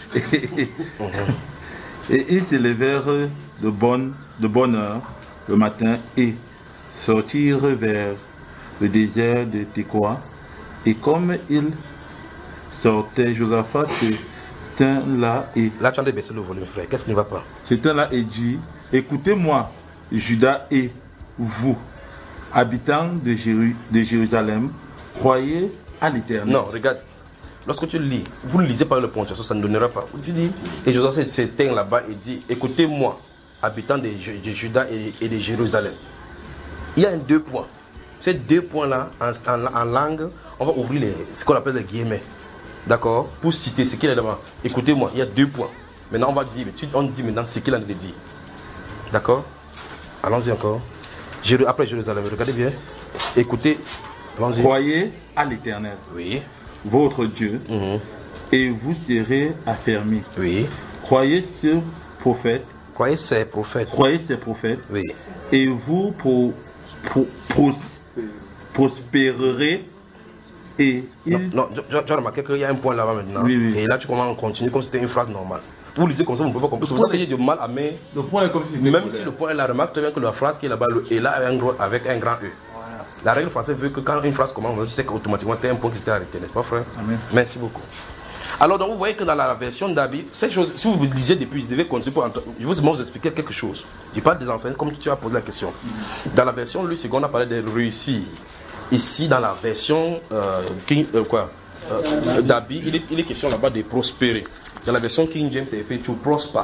Et ils se levèrent de bonne, de bonne heure le matin et sortirent vers le désert de Tekoa. Et comme ils sortaient, Josaphat se tint là et Là, tu as de baisser le volume, frère. Qu'est-ce qui ne va pas? se tint là et dit, écoutez-moi, Judas et vous, habitants de, Jéru- de Jérusalem, croyez à l'Éternel. Non, regarde. Lorsque tu lis, vous ne lisez pas le ponctuation, ça ne donnera pas. Tu dis, et Joseph s'éteint là-bas et dit, écoutez-moi, habitants de, Ju- de Juda et, et de Jérusalem. Il y a un deux points. Ces deux points-là, en, en- en langue, on va ouvrir les, ce qu'on appelle les guillemets. D'accord? Pour citer ce qu'il est là-bas. Écoutez-moi, il y a deux points. Maintenant, on va dire, on dit maintenant ce qu'il en a dit. D'accord? Allons-y encore. Jéru- Après Jérusalem, regardez bien. Écoutez, allons-y. Croyez à l'Éternel, Oui. votre Dieu, Mhm. et vous serez affermis. Oui. Croyez ce prophète, Croyez ces prophètes. croyez ces prophètes, Oui. et vous pro- pro- pros- prospérerez. Et Non, il... non, tu tu as remarqué qu'il y a un point là-bas maintenant. Oui, oui. Et là, tu commences à continuer comme si c'était une phrase normale. Vous lisez comme ça, vous ne pouvez pas comprendre. C'est pour ça que j'ai du mal à mettre. Le point est comme si c'était Même si le point est là, remarque très bien que la phrase qui est là-bas, le est là avec un, gros- avec un grand E. La règle française veut que quand une phrase commence, tu sais qu'automatiquement c'était un point qui s'était arrêté, n'est-ce pas, frère? Amen. Merci beaucoup. Alors, donc, vous voyez que dans la version d'Abi, cette chose, si vous lisez depuis, vous devez continuer pour entendre. Je vais vous vous expliquer quelque chose. Je parle des enseignants comme tu as posé la question. Dans la version Louis deux, on a parlé de réussir. Ici, dans la version euh, King, euh, quoi, euh, d'Abi, il est, il est question là-bas de prospérer. Dans la version King James, c'est fait to prosper.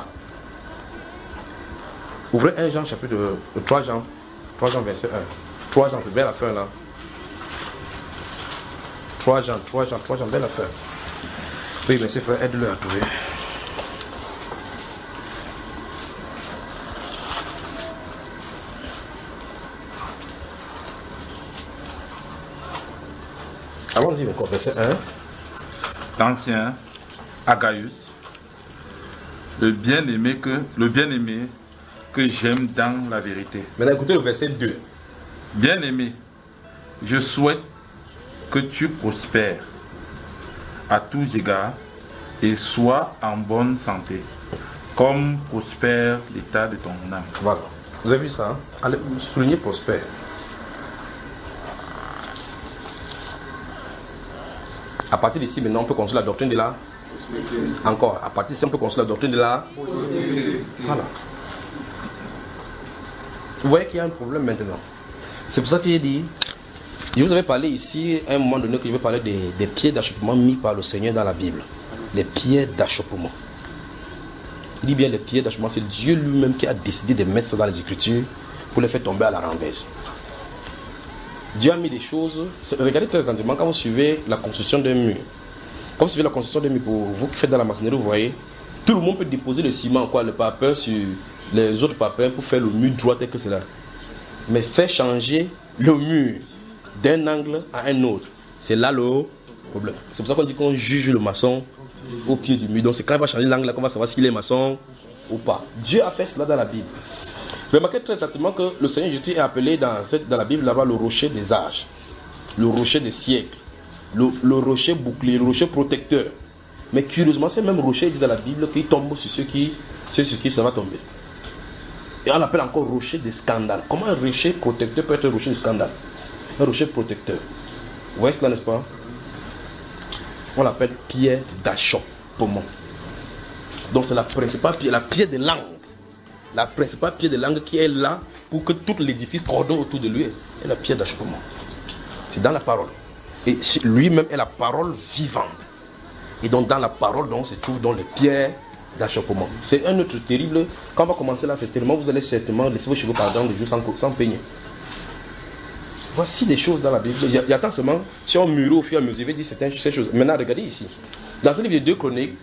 Ouvrez un Jean, chapitre de, de trois Jean, trois Jean, verset un. trois Jean, c'est vers la fin là. trois Jean, trois Jean, trois Jean, vers la fin. Oui, merci frère, aide-le à trouver. Allons-y encore, verset un. L'ancien Agaius, le bien-aimé que le bien-aimé que j'aime dans la vérité. Maintenant écoutez le verset deux. Bien-aimé, je souhaite que tu prospères à tous égards et sois en bonne santé, comme prospère l'état de ton âme. Voilà. Vous avez vu ça, hein? Allez, soulignez prospère. À partir d'ici, maintenant, on peut construire la doctrine de la... Encore, à partir d'ici, on peut construire la doctrine de la... Voilà. Vous voyez qu'il y a un problème maintenant. C'est pour ça qu'il dit... Je vous avais parlé ici, à un moment donné, que je vais parler des, des pieds d'achoppement mis par le Seigneur dans la Bible. Les pieds d'achoppement. Il dit bien les pieds d'achoppement, c'est Dieu lui-même qui a décidé de mettre ça dans les Écritures pour les faire tomber à la renverse. Dieu a mis des choses. Regardez très attentivement quand vous suivez la construction d'un mur. Quand vous suivez la construction d'un mur, pour vous qui faites dans la maçonnerie, vous voyez, tout le monde peut déposer le ciment, quoi, le papier sur les autres papiers pour faire le mur droit tel que c'est là. Mais faire changer le mur d'un angle à un autre, c'est là le problème. C'est pour ça qu'on dit qu'on juge le maçon au pied du mur. Donc c'est quand il va changer l'angle là qu'on va savoir s'il est maçon ou pas. Dieu a fait cela dans la Bible. Remarquez très attentivement que le Seigneur Jésus est appelé dans, cette, dans la Bible là-bas le rocher des âges, le rocher des siècles, le, le rocher bouclier, le rocher protecteur. Mais curieusement, c'est même rocher dit dans la Bible qu'il tombe sur ceux qui, ceux sur qui ça va tomber. Et on l'appelle encore rocher des scandales. Comment un rocher protecteur peut être un rocher de scandale? Un rocher protecteur. Vous voyez cela, n'est-ce pas? On l'appelle pierre d'achoppement. Donc c'est la principale pierre, la pierre de langue. La principale pierre de langue qui est là pour que tout l'édifice coordonne autour de lui est la pierre d'achoppement. C'est dans la parole. Et lui-même est la parole vivante. Et donc dans la parole, donc, se trouve dans les pierres d'achoppement. C'est un autre terrible. Quand on va commencer là, c'est tellement, vous allez certainement laisser vos cheveux pardon les jours sans, sans peigner. Voici des choses dans la Bible. Il y a, il y a tant seulement, si on mûrit au fur et à mesure, il dit certaines ces choses. Maintenant, regardez ici. Dans ce livre de deux Chroniques,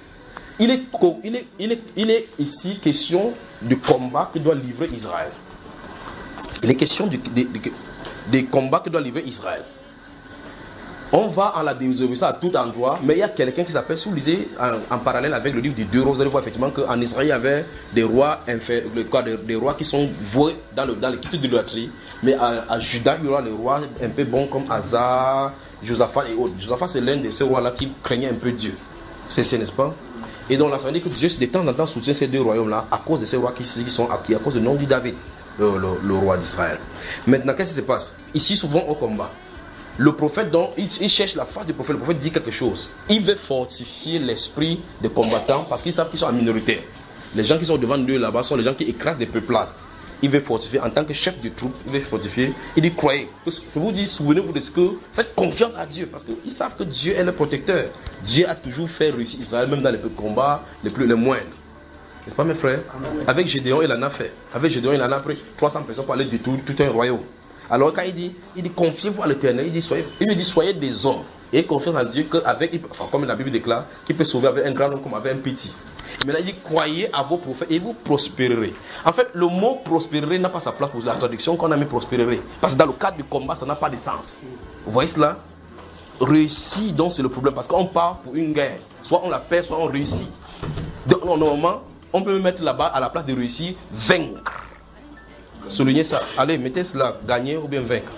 Il est, il, est, il, est, il est ici question du combat que doit livrer Israël. Il est question du, des, des, des combats que doit livrer Israël. On va en la désobéissance à tout endroit, mais il y a quelqu'un qui s'appelle, si vous lisez en, en parallèle avec le livre des deux rois, vous allez voir effectivement qu'en Israël, il y avait des rois, infer, des, des rois qui sont voués dans le, dans le culte de l'idolâtrie, mais à, à Juda, il y aura des rois un peu bons comme Asa, Josaphat et autres. Josaphat, c'est l'un de ces rois-là qui craignait un peu Dieu. C'est ça, n'est-ce pas? Et donc, là, ça veut dire que Dieu, de temps en temps, soutient ces deux royaumes-là à cause de ces rois qui, qui sont acquis, à cause du nom de David, le, le, le roi d'Israël. Maintenant, qu'est-ce qui se passe? Ici, souvent, au combat, le prophète, donc, il, il cherche la face du prophète. Le prophète dit quelque chose. Il veut fortifier l'esprit des combattants parce qu'ils savent qu'ils sont en minorité. Les gens qui sont devant eux là-bas sont les gens qui écrasent des peuplades. Il veut fortifier en tant que chef de troupe. Il veut fortifier. Il dit croyez. Je vous dis, souvenez-vous de ce que. Faites confiance à Dieu parce qu'ils savent que Dieu est le protecteur. Dieu a toujours fait réussir Israël, même dans les combats les plus les moindres. N'est-ce pas, mes frères? Avec Gédéon, il en a fait. Avec Gédéon, il en a pris trois cents personnes pour aller détruire tout un royaume. Alors quand il dit, il dit confiez-vous à l'Éternel, il dit soyez, il lui dit soyez des hommes et confiance en Dieu qu'avec, enfin comme la Bible déclare, qu'il peut sauver avec un grand homme comme avec un petit. Mais là il dit croyez à vos prophètes et vous prospérerez. En fait le mot prospérer n'a pas sa place pour la traduction qu'on a mis prospérer. Parce que dans le cadre du combat ça n'a pas de sens. Vous voyez cela? Réussir donc c'est le problème parce qu'on part pour une guerre. Soit on la perd, soit on réussit. Donc normalement on peut mettre là-bas à la place de réussir, vaincre. Soulignez ça. Allez, mettez cela, gagner ou bien vaincre.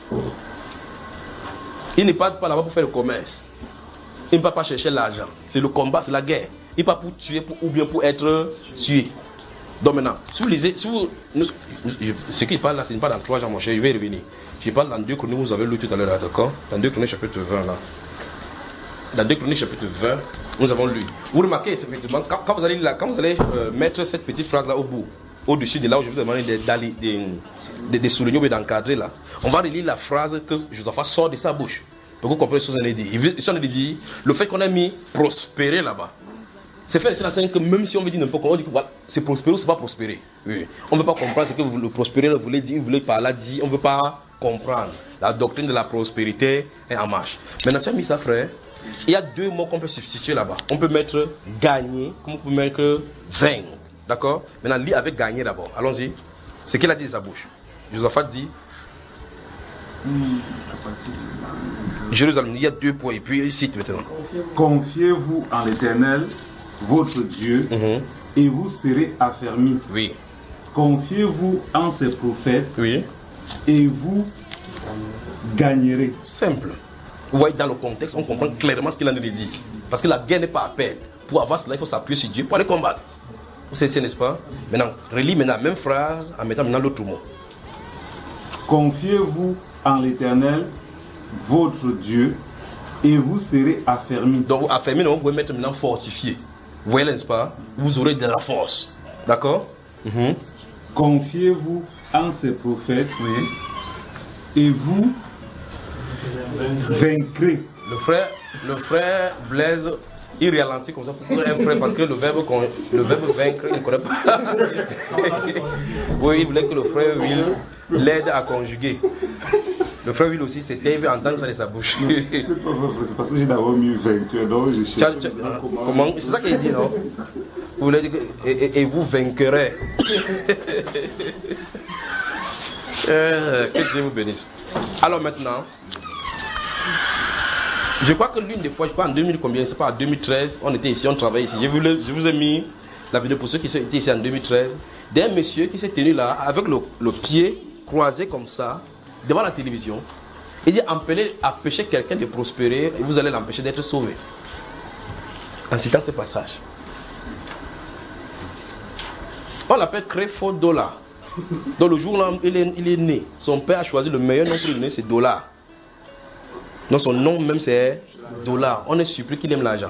Il n'est pas, pas là-bas pour faire le commerce. Il ne va pas chercher l'argent. C'est le combat, c'est la guerre. Il n'est pas pour tuer pour, ou bien pour être tué. Donc maintenant, si vous lisez, si vous, nous, je, ce qu'il parle là, ce n'est pas dans trois Jean, mon cher, je vais revenir. Je parle dans deux Chroniques, vous avez lu tout à l'heure, d'accord? Dans deux Chroniques chapitre vingt là. Dans deux Chroniques chapitre vingt, nous avons lu. Vous remarquez effectivement, quand, quand vous allez, là, quand vous allez euh, mettre cette petite phrase là au bout, au-dessus de là où je vous demande de, de, de, de souligner ou d'encadrer là, on va relire la phrase que Josaphat sort de sa bouche. Pour que vous compreniez ce qu'on a dit. Il s'en est dit, le fait qu'on a mis prospérer là-bas, c'est fait la scène que même si on veut dire n'importe quoi, on dit que voilà, c'est prospérer ou c'est pas prospérer. Oui. On ne veut pas comprendre ce que le prospérer voulait dire, il voulait par là dire, on ne veut pas comprendre. La doctrine de la prospérité est en marche. Maintenant, tu as mis ça, frère. Il y a deux mots qu'on peut substituer là-bas. On peut mettre gagner, comme on peut mettre vaincre. D'accord? Maintenant, lis avec gagner d'abord. Allons-y. Ce qu'il a dit de sa bouche. Josaphat dit Jérusalem, il y a deux points. Et puis il cite maintenant. Confiez-vous en l'Éternel, votre Dieu, mm-hmm. et vous serez affermis. Oui. Confiez-vous en ses prophètes. Oui. Et vous gagnerez. Simple. Vous voyez, dans le contexte, on comprend clairement ce qu'il en a dit. Parce que la guerre n'est pas à peine. Pour avoir cela, il faut s'appuyer sur Dieu pour aller combattre. Vous savez, n'est-ce pas? Maintenant, relis maintenant la même phrase en mettant maintenant l'autre mot. Confiez-vous en l'Éternel, votre Dieu, et vous serez affermis. Donc, affermis, vous pouvez mettre maintenant fortifié. Vous voyez, n'est-ce pas? Vous aurez de la force. D'accord? Mm-hmm. Confiez-vous en ses prophètes, oui. Et vous vaincrez. Le frère, le frère Blaise, il ralentit comme ça pour un frère parce que le verbe, le verbe vaincre, il ne connaît pas. Oui, il voulait que le frère Will l'aide à conjuguer. Le frère Will aussi, c'était, il veut entendre ça de sa bouche. C'est pas vrai, c'est parce que j'ai d'abord mis vainqueur, donc je cherche. Comment? C'est ça qu'il dit, non? Vous voulez dire que, et, et vous vaincrez. euh, que Dieu vous bénisse. Alors maintenant, je crois que l'une des fois, je crois en deux mille combien, c'est pas en deux mille treize, on était ici, on travaillait ici. Je vous, je vous ai mis la vidéo pour ceux qui étaient ici en deux mille treize, d'un monsieur qui s'est tenu là, avec le, le pied croisé comme ça, devant la télévision. Il dit empêcher quelqu'un de prospérer et vous allez l'empêcher d'être sauvé. En citant ce passage. On l'appelle Crefo Dollar. Dans le jour où il est, il est né, son père a choisi le meilleur nom pour lui donner, c'est Dollar. Non, son nom même c'est Dollar. On est surpris qu'il aime l'argent.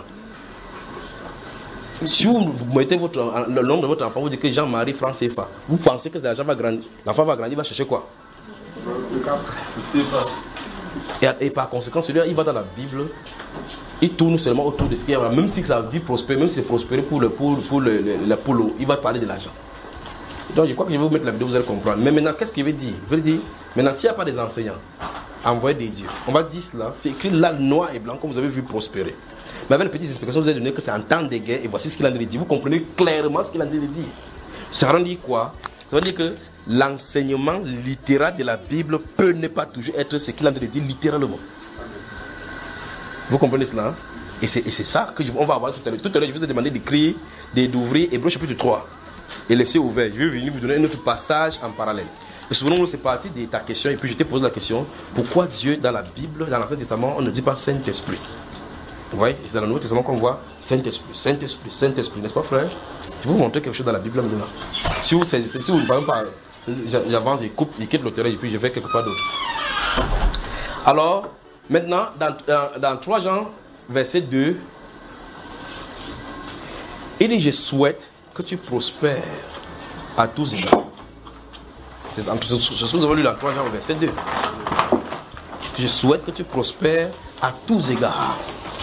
Si vous mettez votre, le nom de votre enfant, vous dites que Jean-Marie Franc C F A, vous pensez que l'argent va grandir. L'enfant va grandir, il va chercher quoi? Je sais pas. Et, et par conséquent, celui-là, il va dans la Bible, il tourne seulement autour de ce qu'il y a. Même si ça dit prospérer, même si c'est prospérer pour le pour, pour le, le, le polo, il va parler de l'argent. Donc je crois que je vais vous mettre la vidéo, vous allez comprendre. Mais maintenant, qu'est-ce qu'il veut dire? Il veut dire, maintenant, s'il n'y a pas des enseignants, envoyez des dieux. On va dire cela, c'est écrit là, noir et blanc, comme vous avez vu prospérer. Mais avec les petites explications, vous avez donné que c'est en temps de guerre et voici ce qu'il a dit. Vous comprenez clairement ce qu'il a dit. Ça veut dire quoi? Ça veut dire que l'enseignement littéral de la Bible peut ne pas toujours être ce qu'il a dit littéralement. Vous comprenez cela? Et c'est, et c'est ça que je, on va avoir tout à l'heure. Tout à l'heure, je vous ai demandé d'écrire, d'ouvrir Hébreux chapitre trois et laisser ouvert. Je vais venir vous donner un autre passage en parallèle. Et souvenons-nous, c'est parti de ta question. Et puis je te pose la question, pourquoi Dieu, dans la Bible, dans l'Ancien Testament, on ne dit pas Saint-Esprit? Vous voyez, c'est dans le Nouveau Testament qu'on voit Saint-Esprit, Saint-Esprit, Saint-Esprit, n'est-ce pas, frère? Je vais vous montrer quelque chose dans la Bible maintenant. Si vous saisissez, si vous ne parlez pas, j'avance, je coupe, je quitte le terrain et puis je vais quelque part d'autre. Alors, maintenant, dans, dans, dans trois Jean, verset deux, il dit, je souhaite que tu prospères à tous égards. C'est ce que nous avons lu dans trois Jean, verset deux. Je souhaite que tu prospères à tous égards.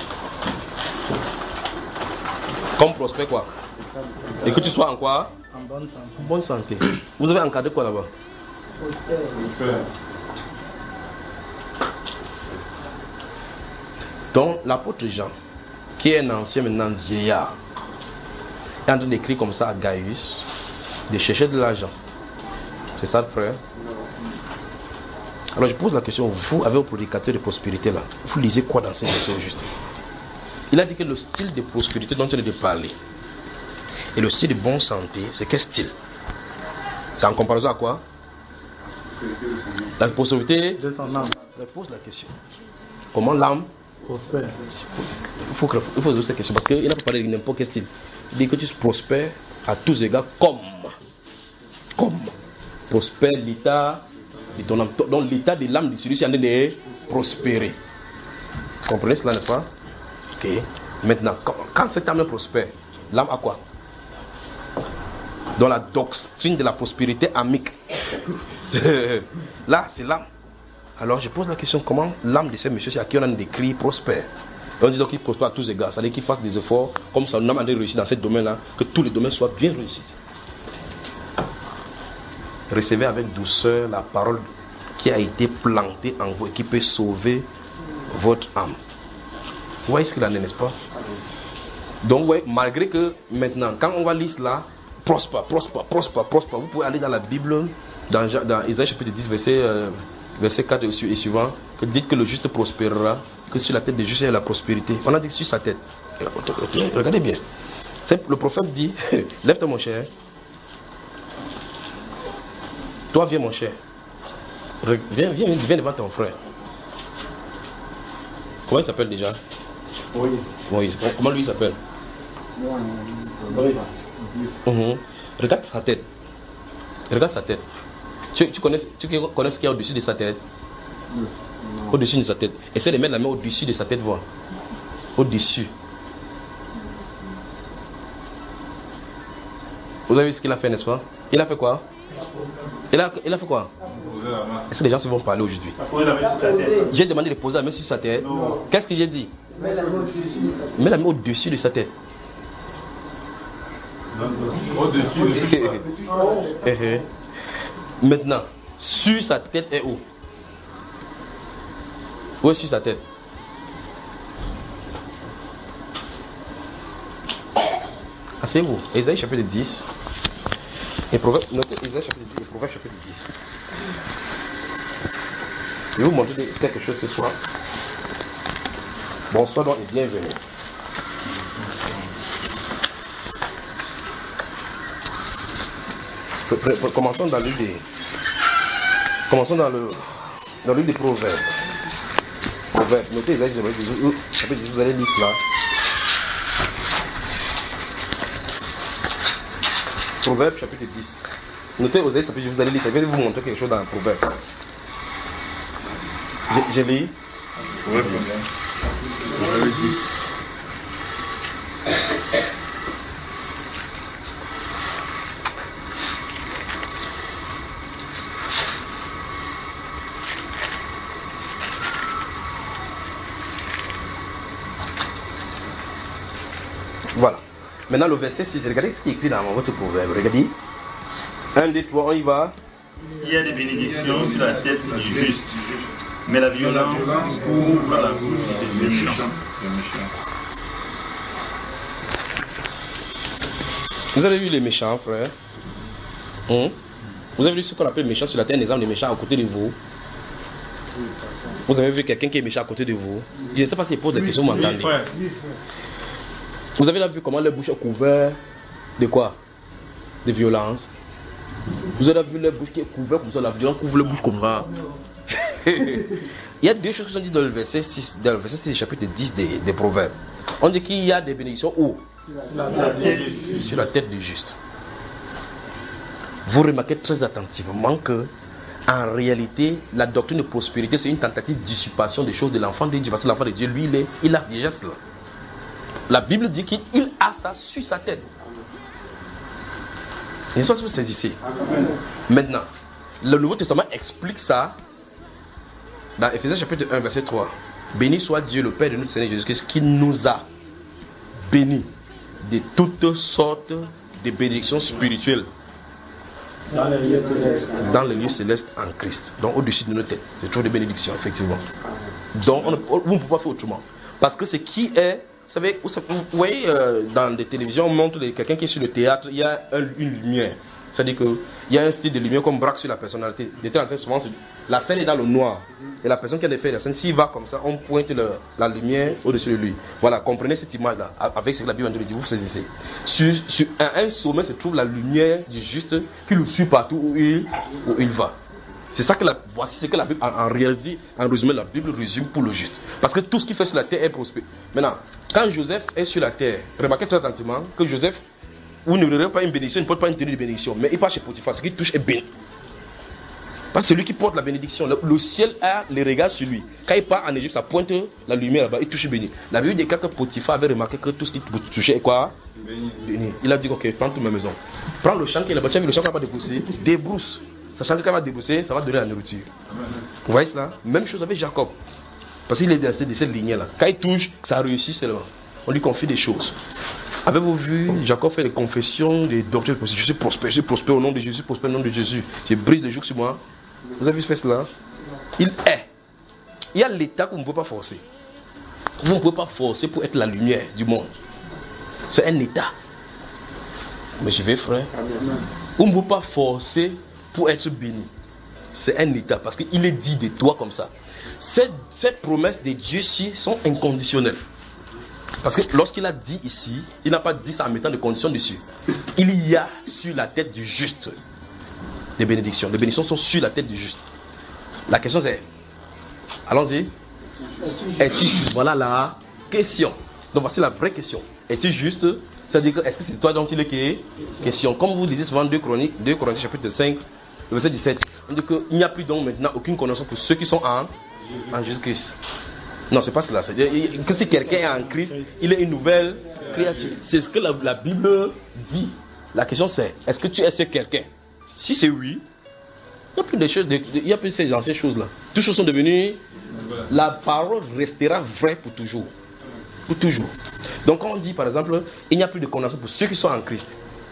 Comme prospère quoi? Et que tu sois en quoi? En bonne santé. En bonne santé. Vous avez encadré quoi là-bas? Donc l'apôtre Jean, qui est un ancien maintenant vieillard, est en train d'écrire comme ça à Gaius, de chercher de l'argent. C'est ça le frère? Alors je pose la question, vous avez un prédicateur de prospérité là, vous lisez quoi dans ces versions juste? Il a dit que le style de prospérité dont il est de parler et le style de bonne santé, c'est quel style? C'est en comparaison à quoi? La prospérité de son âme. Je pose la question. Comment l'âme prospère? Il faut, il faut poser cette question parce qu'il n'a pas parlé de n'importe quel style. Il dit que tu prospères à tous égards comme. Comme. Prospère l'état de ton âme. Donc l'état de l'âme de celui-ci est en train de prospérer. Vous comprenez cela, n'est-ce pas? Ok. Maintenant, quand, quand cette âme prospère, l'âme a quoi? Dans la doctrine de la prospérité amique. Là, c'est l'âme. Alors, je pose la question, comment l'âme de ces messieurs à qui on a décrit prospère? Et on dit donc qu'il prospère à tous égards. C'est-à-dire qu'il fasse des efforts, comme ça, un homme a réussi dans ce domaine-là, que tous les domaines soient bien réussis. Recevez avec douceur la parole qui a été plantée en vous et qui peut sauver votre âme. Vous voyez ce qu'il en est, n'est-ce pas? Donc, ouais, malgré que maintenant, quand on va lire cela, prospère, prospère, prospère, prospère, vous pouvez aller dans la Bible, dans, dans Isaïe chapitre dix, verset, euh, verset quatre et suivant, que dites que le juste prospérera, que sur la tête des justes il y a la prospérité. On a dit sur sa tête. Regardez bien. C'est, le prophète dit, lève-toi mon cher. Toi viens mon cher. Viens, viens, viens devant ton frère. Comment il s'appelle déjà? Moïse. Moïse. Comment lui il s'appelle? Moïse. Mmh. Regarde sa tête. Regarde sa tête. Tu, tu, connais, tu connais ce qu'il y a au-dessus de sa tête? Au-dessus de sa tête. Essaie de mettre la main au-dessus de sa tête, voir. Au-dessus. Vous avez vu ce qu'il a fait, n'est-ce pas? Il a fait quoi? Il a, il a fait quoi? Est-ce que les gens se vont parler aujourd'hui? J'ai demandé de poser la main sur sa tête. Qu'est-ce que j'ai dit? Mets la main au-dessus de sa tête. Au-dessus de sa tête. Maintenant, sur sa tête est où? Où est sur sa tête? Asseyez-vous. Ésaïe chapitre dix. Et Proverbe, notez Ésaïe chapitre dix et Proverbe chapitre dix. Je vais vous montrer quelque chose ce soir. Bonsoir donc et bienvenue. Commençons dans l'île des. Commençons dans le dans l'île des Proverbes. Proverbes. Notez Ésaïe chapitre dix, vous allez lire cela. Proverbe chapitre dix. Notez Osaïe chapitre dix, vous allez lire, ça vient de vous montrer quelque chose dans le Proverbe. J'ai lu. Proverbe dix. Voilà. Maintenant le verset six, regardez ce qui est écrit dans votre proverbe. Regardez. un, deux, trois, on y va. Il y a des bénédictions sur la tête du juste, mais la violence couvre la bouche des méchants. Vous avez vu les méchants, frère? Hum? Vous avez vu ce qu'on appelle méchant sur la terre, un exemple de méchants à côté de vous? Vous avez vu quelqu'un qui est méchant à côté de vous? Je ne sais pas s'il pose des questions, vous m'entendez? Vous avez là vu comment leur bouche est couverte de quoi? De violence. Vous avez vu leur bouche qui est couverte comme ça, la violence couvre leur bouche comme ça. Il y a deux choses qui sont dites dans le verset six, dans le verset six du chapitre dix des, des Proverbes. On dit qu'il y a des bénédictions où? Sur la tête du juste. Vous remarquez très attentivement que en réalité, la doctrine de prospérité, c'est une tentative de dissipation des choses de l'enfant de Dieu. Parce que l'enfant de Dieu, lui, il, est, il a déjà cela. La Bible dit qu'il a ça sur sa tête. Je ne sais pas si vous saisissez. Maintenant, le Nouveau Testament explique ça dans Ephésiens chapitre un, verset trois. Béni soit Dieu, le Père de notre Seigneur Jésus-Christ, qui nous a bénis de toutes sortes de bénédictions spirituelles dans les lieux célestes, dans les lieux célestes en Christ. Donc au-dessus de nos têtes. C'est toujours des bénédictions, effectivement. Donc on ne, on, vous ne pouvez pas faire autrement. Parce que ce qui est, vous savez, vous, savez, vous voyez euh, dans des télévisions, on montre quelqu'un qui est sur le théâtre, il y a un, une lumière. C'est-à-dire qu'il y a un style de lumière comme braque sur la personnalité. Souvent, la scène est dans le noir. Et la personne qui a fait la scène, s'il va comme ça, on pointe le, la lumière au-dessus de lui. Voilà, comprenez cette image-là. Avec ce que la Bible dit, vous saisissez. Sur, sur un, un sommet se trouve la lumière du juste qui le suit partout où il, où il va. C'est ça que la, voici ce que la Bible, en, en réalité, en résumé, la Bible résume pour le juste. Parce que tout ce qu'il fait sur la terre est prospère. Maintenant, quand Joseph est sur la terre, remarquez très attentivement que Joseph, vous ne verrez pas une bénédiction, il ne porte pas une tenue de bénédiction, mais il part chez Potiphar, ce qui touche est béni. Parce que c'est lui qui porte la bénédiction. Le, le ciel a les regards sur lui. Quand il part en Égypte, ça pointe la lumière là-bas, il touche béni. La Bible déclare que Potiphar avait remarqué que tout ce qui touchait est quoi? Béni. Il a dit, ok, prends toute ma maison. Prends le champ qui est là-bas, tu as vu le champ qui va débrousser, débrousse. Sachant que quand il va débrousser, ça va donner la nourriture. Vous voyez cela? Même chose avec Jacob. Parce qu'il est de cette lignée-là. Quand il touche, ça réussit seulement. On lui confie des choses. Avez-vous vu, Jacob fait des confessions, des doctrines, je suis prospère, je suis prospère au nom de Jésus, prospère au nom de Jésus. Je brise les jours sur moi. Vous avez vu fait cela? Il est. Il y a l'état que vous ne pouvez pas forcer. Vous ne pouvez pas forcer pour être la lumière du monde. C'est un état. Mais je vais, frère. Vous ne pouvez pas forcer pour être béni. C'est un état. Parce qu'il est dit de toi comme ça. Ces, ces promesses de Dieu-ci sont inconditionnelles. Parce que lorsqu'il a dit ici, il n'a pas dit ça en mettant des conditions dessus. Il y a sur la tête du juste des bénédictions. Les bénédictions sont sur la tête du juste. La question c'est, allons-y, es-tu juste? Voilà la question. Donc voici la vraie question. Es-tu juste? C'est-à-dire, est-ce que c'est toi dont il est question? Comme vous disiez souvent deux Chroniques, deux Chroniques chapitre cinq, verset dix-sept, on dit qu'il n'y a plus donc maintenant aucune connaissance pour ceux qui sont en, en Jésus-Christ. Non, c'est pas cela. C'est que si quelqu'un est en Christ, il est une nouvelle créature. C'est ce que la, la Bible dit. La question c'est, est-ce que tu es ce quelqu'un? Si c'est oui, il n'y a plus de choses, il n'y a plus de ces anciennes choses-là. Toutes choses sont devenues, la parole restera vraie pour toujours. Pour toujours. Donc quand on dit par exemple, il n'y a plus de condamnation pour ceux qui sont en Christ.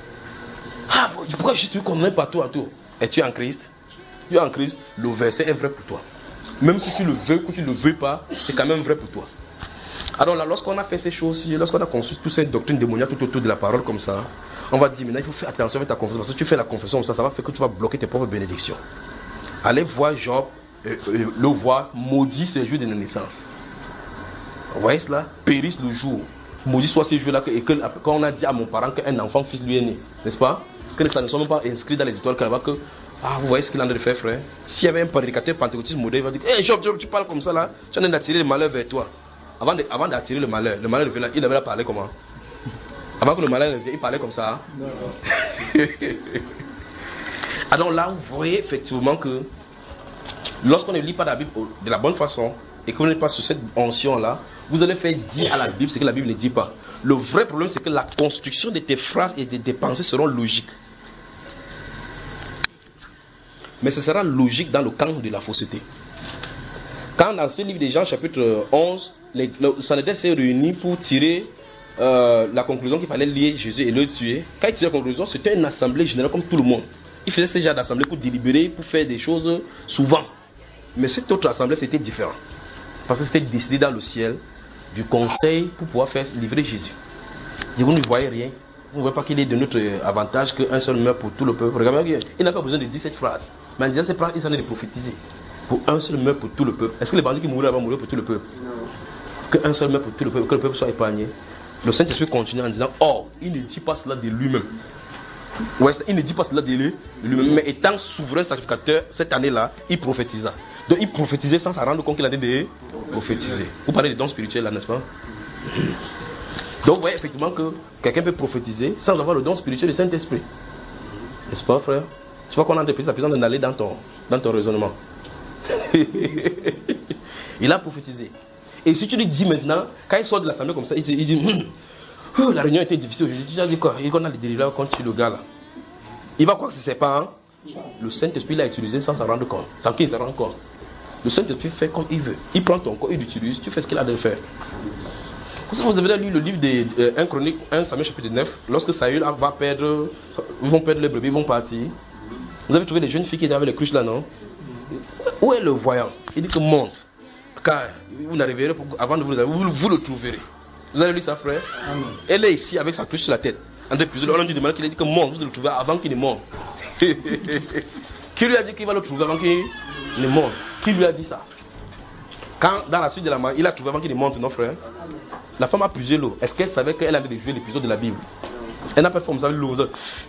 Ah, pourquoi je te condamne partout à tout? Es-tu en Christ? Tu es en Christ, le verset est vrai pour toi. Même si tu le veux ou tu ne le veux pas, c'est quand même vrai pour toi. Alors là, lorsqu'on a fait ces choses-ci, lorsqu'on a construit toute cette doctrine démoniaque tout autour de la parole comme ça, on va dire maintenant il faut faire attention avec ta confession. Parce que tu fais la confession comme ça, ça va faire que tu vas bloquer tes propres bénédictions. Allez voir Job, euh, euh, le voir, maudit ces jours de naissance. Vous voyez cela? Périsse le jour. Maudit soit ces jours-là. Et que, quand on a dit à mon parent qu'un enfant fils lui est né, n'est-ce pas? Que ça ne soit même pas inscrit dans les étoiles, que, que ah, vous voyez ce qu'il est en train de faire, frère? S'il y avait un prédicateur pentecôtiste modèle, il va dire, hé hey, Job, Job, tu parles comme ça là, tu es en train d'attirer le malheur vers toi. Avant, de, avant d'attirer le malheur, le malheur là, il avait parlé comment? Avant que le malheur vienne, il parlait comme ça. Hein? Alors là, vous voyez effectivement que lorsqu'on ne lit pas la Bible de la bonne façon et qu'on n'est pas sur cette onction là, vous allez faire dire à la Bible ce que la Bible ne dit pas. Le vrai problème, c'est que la construction de tes phrases et de tes pensées seront logiques. Mais ce sera logique dans le camp de la fausseté. Quand dans ce livre des Jean, chapitre onze, les, le Sanhédrin s'est réuni pour tirer euh, la conclusion qu'il fallait lier Jésus et le tuer. Quand il tirait la conclusion, c'était une assemblée générale comme tout le monde. Il faisait ce genre d'assemblée pour délibérer, pour faire des choses souvent. Mais cette autre assemblée, c'était différent. Parce que c'était décidé dans le ciel du conseil pour pouvoir faire livrer Jésus. Et vous ne voyez rien. vous ne voyez pas qu'il est de notre avantage qu'un seul meurt pour tout le peuple. Regardez, il n'a pas besoin de dire cette phrase. Mais en disant cette phrase, il s'en est de prophétiser. Pour un seul meurt pour tout le peuple. Est-ce que les bandits qui mourraient vont mourir pour tout le peuple? Qu'un seul meurt pour tout le peuple, que le peuple soit épargné. Le Saint-Esprit continue en disant, oh, il ne dit pas cela de lui-même. Ouais, il ne dit pas cela de lui-même. Mais étant souverain sacrificateur, cette année-là, il prophétisa. Donc il prophétisait sans s'en rendre compte qu'il avait de prophétiser. Vous parlez des dons spirituels là, n'est-ce pas? Donc vous voyez effectivement que quelqu'un peut prophétiser sans avoir le don spirituel du Saint-Esprit. N'est-ce pas, frère? Tu vois qu'on a depuis sa besoin d'aller dans ton, dans ton raisonnement. Il a prophétisé. Et si tu lui dis maintenant, quand il sort de l'assemblée comme ça, il, il dit hm, oh, la réunion était difficile aujourd'hui. Tu as dit quoi? Il dit qu'on a les délivres contre le gars là. Il va croire que ce n'est pas. Hein? Le Saint-Esprit l'a utilisé sans s'en rendre compte. Sans qu'il se rende compte. Le Saint-Esprit fait comme il veut. Il prend ton corps, il l'utilise, tu fais ce qu'il a de faire. Vous avez lu le livre de euh, un Chronique, un Samuel chapitre neuf, lorsque Saül va perdre, ils vont perdre les brebis, ils vont partir. Vous avez trouvé les jeunes filles qui étaient avec les cruches là, non? Où est le voyant? Il dit que monte. Car vous n'arriverez pas, avant de vous le vous, vous le trouverez. Vous avez lu ça, frère? Amen. Elle est ici avec sa cruche sur la tête. En deux plusieurs, on lui demande qu'il a dit que monte, vous le trouverez avant qu'il ne monte. Qui lui a dit qu'il va le trouver avant qu'il ne monte? Qui lui a dit ça? Quand dans la suite de la marche, il a trouvé avant qu'il ne monte, non, frère? La femme a puisé l'eau. Est-ce qu'elle savait qu'elle avait joué l'épisode de la Bible? Elle n'a pas fait comme ça avec l'eau.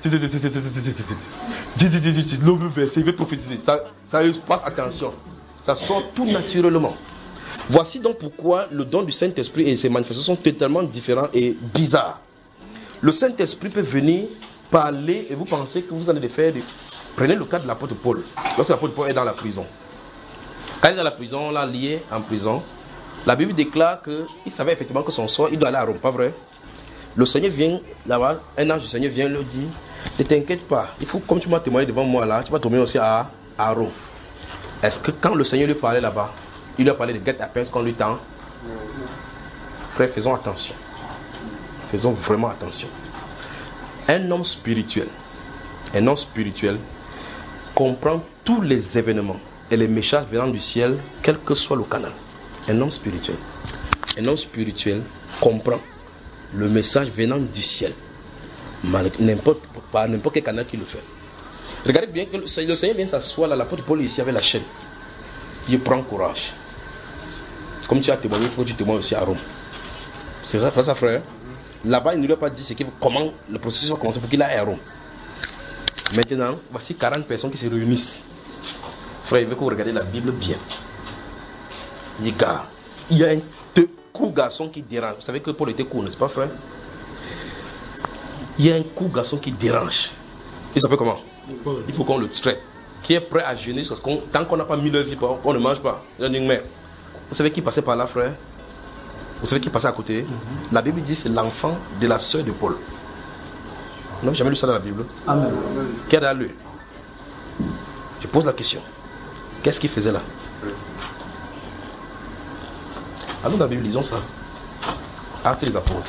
L'eau veut verser, il veut prophétiser. Ça, ça lui passe attention. Ça sort tout naturellement. Voici donc pourquoi le don du Saint-Esprit et ses manifestations sont totalement différents et bizarres. Le Saint-Esprit peut venir parler et vous pensez que vous allez le faire. De... Prenez le cas de l'apôtre Paul. Lorsque l'apôtre Paul est dans la prison. Quand il est dans la prison, on l'a lié en prison. La Bible déclare qu'il savait effectivement que son sort, il doit aller à Rome, pas vrai? Le Seigneur vient là-bas, un ange du Seigneur vient lui dire, ne t'inquiète pas, il faut, comme tu m'as témoigné devant moi là, tu vas tomber aussi à, à Rome. Est-ce que quand le Seigneur lui parlait là-bas, il lui a parlé de guet-apens qu'on lui tend? Frère, faisons attention. Faisons vraiment attention. Un homme spirituel, un homme spirituel comprend tous les événements et les messages venant du ciel, quel que soit le canal. Un homme spirituel. Un homme spirituel comprend le message venant du ciel. N'importe, par n'importe quel canal qu'il le fait. Regardez bien que le Seigneur vient s'asseoir là, l'apôtre Paul est ici avec la chaîne. Il prend courage. Comme tu as témoigné, il faut que tu témoignes aussi à Rome. C'est vrai, pas ça, frère? Là-bas, il ne lui a pas dit ce qu'il, comment le processus va commencer pour qu'il aille à Rome. Maintenant, voici quarante personnes qui se réunissent. Frère, il veut que vous regardiez la Bible bien. Les gars, il y a un court garçon qui dérange. Vous savez que Paul était court, n'est-ce pas, frère? Il y a un court garçon qui dérange. Il s'appelle comment? Il faut qu'on le traite. Qui est prêt à jeûner parce qu'on, tant qu'on n'a pas mis leur vie, on ne mange pas. Vous savez qui passait par là, frère? Vous savez qui passait à côté? Mm-hmm. La Bible dit c'est l'enfant de la sœur de Paul. Vous n'avez jamais lu ça dans la Bible? Amen. Qui a lu? Je pose la question. Qu'est-ce qu'il faisait là? Allons dans la Bible, lisons ça. Actes des Apôtres.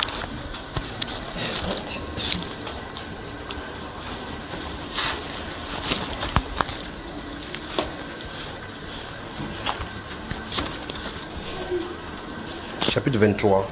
Chapitre vingt-trois.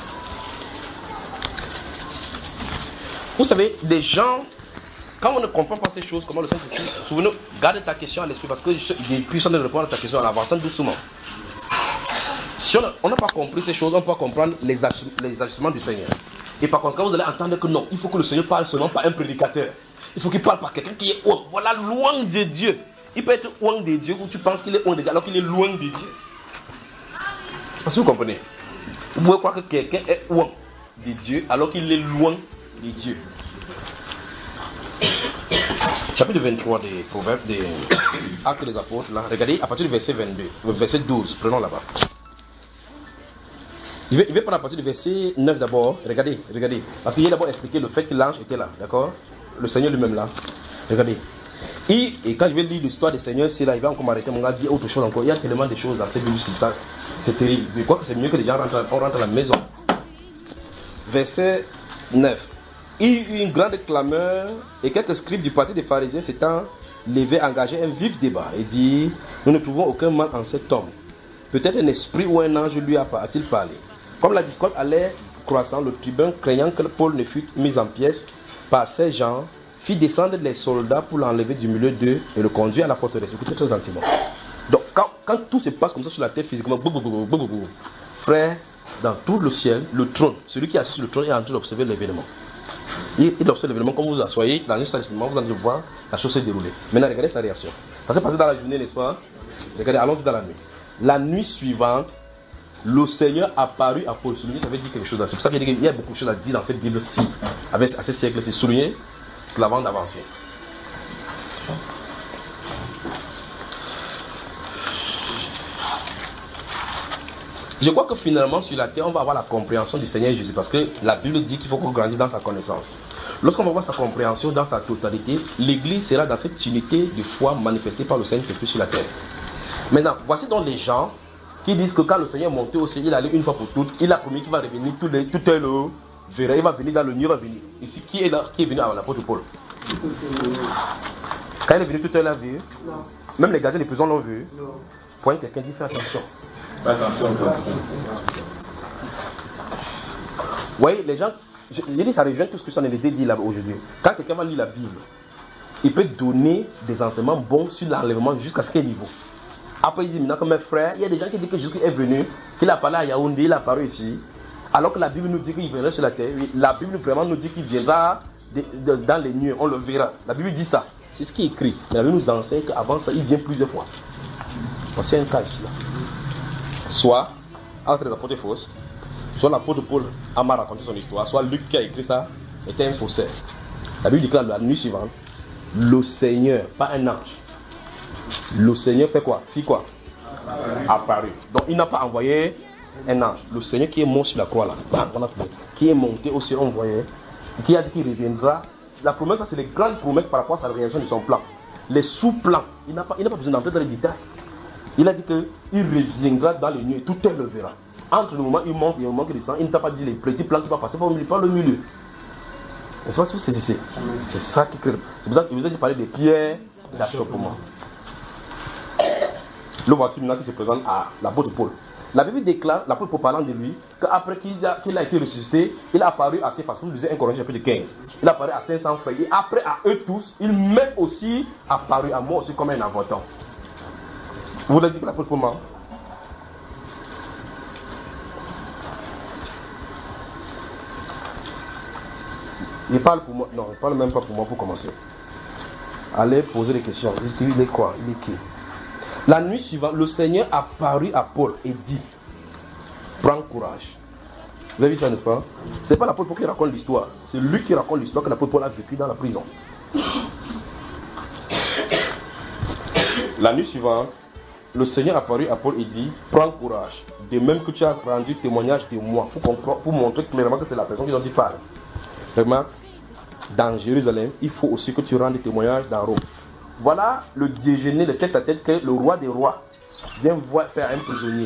Vous savez, des gens, quand on ne comprend pas ces choses, comment le Saint-Esprit, souvenez-vous, garde ta question à l'esprit parce que j'ai puissance de répondre à ta question en avançant doucement. Si on n'a pas compris ces choses, on ne peut pas comprendre les agissements du Seigneur. Et par contre, quand vous allez entendre que non, il faut que le Seigneur parle seulement par un prédicateur. Il faut qu'il parle par quelqu'un qui est haut. Voilà, loin de Dieu. Il peut être loin de Dieu où tu penses qu'il est loin de Dieu alors qu'il est loin de Dieu. C'est parce que vous comprenez. Vous pouvez croire que quelqu'un est loin de Dieu alors qu'il est loin de Dieu. Chapitre vingt-trois des Proverbes, des Actes des Apôtres, là, regardez à partir du verset vingt-deux, verset douze, prenons là-bas. Je vais, je vais prendre à partir du verset neuf d'abord, regardez, regardez, parce qu'il a d'abord expliqué le fait que l'ange était là, d'accord? Le Seigneur lui-même là, regardez. Et, et quand je vais lire l'histoire des seigneurs, c'est là, il va encore m'arrêter, mon gars, dire autre chose encore. Il y a tellement de choses dans cette Bible, ça, c'est terrible. Je crois que c'est mieux que les gens rentrent, on rentre à la maison. Verset neuf. Il y eut une grande clameur et quelques scribes du parti des pharisiens s'étant levés, engagés un vif débat et dit: nous ne trouvons aucun mal en cet homme. Peut-être un esprit ou un ange lui a-t-il parlé. Comme la discorde allait croissant, le tribun, craignant que Paul ne fût mis en pièces par ces gens, fit descendre les soldats pour l'enlever du milieu d'eux et le conduire à la forteresse. Écoutez très gentiment. Donc, quand, quand tout se passe comme ça sur la terre physiquement, bou, bou, bou, bou, bou, bou, frère, dans tout le ciel, le trône, celui qui est assis sur le trône est en train d'observer l'événement. Il, il observe l'événement comme vous vous asseyez dans un stationnement, vous allez voir la chose se dérouler. Maintenant, regardez sa réaction. Ça s'est passé dans la journée, n'est-ce pas? Regardez, allons-y dans la nuit. La nuit suivante, le Seigneur apparut à Paul. Souligner, ça veut dire quelque chose. C'est pour ça qu'il y a beaucoup de choses à dire dans cette Bible-ci. Avec à ces siècles, c'est souligner, c'est l'avant d'avancer. Je crois que finalement, sur la terre, on va avoir la compréhension du Seigneur Jésus. Parce que la Bible dit qu'il faut qu'on grandisse dans sa connaissance. Lorsqu'on va voir sa compréhension dans sa totalité, l'Église sera dans cette unité de foi manifestée par le Saint-Esprit sur la terre. Maintenant, voici donc les gens qui disent que quand le Seigneur est monté au ciel, il allait une fois pour toutes, il a promis qu'il va revenir, tout, les, tout est le verra, il va venir dans le nuit, il va venir. Ici, qui est là, qui est venu à l'apôtre Paul? Quand il est venu, tout est là vu. Même les gardiens de prison l'ont vu. Point, quelqu'un dit, fais attention. Attention. Vous voyez, les gens, je, je dis, ça rejoint tout ce que son invité dit là aujourd'hui. Quand quelqu'un va lire la Bible, il peut donner des enseignements bons sur l'enlèvement jusqu'à ce quel niveau. Après, il dit maintenant que mes frères, il y a des gens qui disent que Jésus est venu, qu'il a parlé à Yaoundé, il a apparu ici. Alors que la Bible nous dit qu'il viendra sur la terre. La Bible vraiment nous dit qu'il viendra de, de, dans les nuées, on le verra. La Bible dit ça. C'est ce qui est écrit. Mais la Bible nous enseigne qu'avant ça, il vient plusieurs fois. Voici un cas ici. Là. Soit, entre les apôtres fausses, soit l'apôtre Paul a mal raconté son histoire, soit Luc qui a écrit ça était un faussaire. La Bible dit que la nuit suivante, le Seigneur, pas un ange, le Seigneur fait quoi? Fit quoi? Apparu. Donc il n'a pas envoyé un ange. Le Seigneur qui est mort sur la croix là, qui est monté au ciel, on voyait, qui a dit qu'il reviendra. La promesse, ça c'est les grandes promesses par rapport à sa réalisation de son plan. Les sous-plans, il n'a pas, il n'a pas besoin d'entrer dans les détails. Il a dit qu'il reviendra dans les nuits, tout le monde le verra. Entre le moment où il monte et le moment où il descend, il ne t'a pas dit les petits plans qui vont passer par le milieu. Et ça, c'est c'est ça qui crée. C'est pour ça que vous avez parlé des pierres d'achoppement. Le voici maintenant qui se présente à l'apôtre Paul. La Bible déclare, l'apôtre Paul parlant de lui, qu'après qu'il a, qu'il a été ressuscité, il a apparu à ses faces. Vous lisez un Corinthiens chapitre quinze. Il a apparu à cinq cents frères. Et après à eux tous, il m'est aussi apparu à moi aussi comme un avortant. Vous l'avez dit que l'apôtre Paul m'a. Il parle pour moi. Non, il parle même pas pour moi pour commencer. Allez poser des questions. Il est quoi? Il est qui? La nuit suivante, le Seigneur apparut à Paul et dit, prends courage. Vous avez vu ça, n'est-ce pas? Ce n'est pas l'apôtre Paul qui raconte l'histoire. C'est lui qui raconte l'histoire que l'apôtre Paul a vécu dans la prison. La nuit suivante, le Seigneur apparut à Paul et dit, prends courage. De même que tu as rendu témoignage de moi, pour, pour montrer clairement que c'est la personne qui dont tu parles. Remarque, dans Jérusalem, il faut aussi que tu rendes témoignage dans Rome. Voilà le déjeuner, le tête à tête que le roi des rois vient voir faire un prisonnier.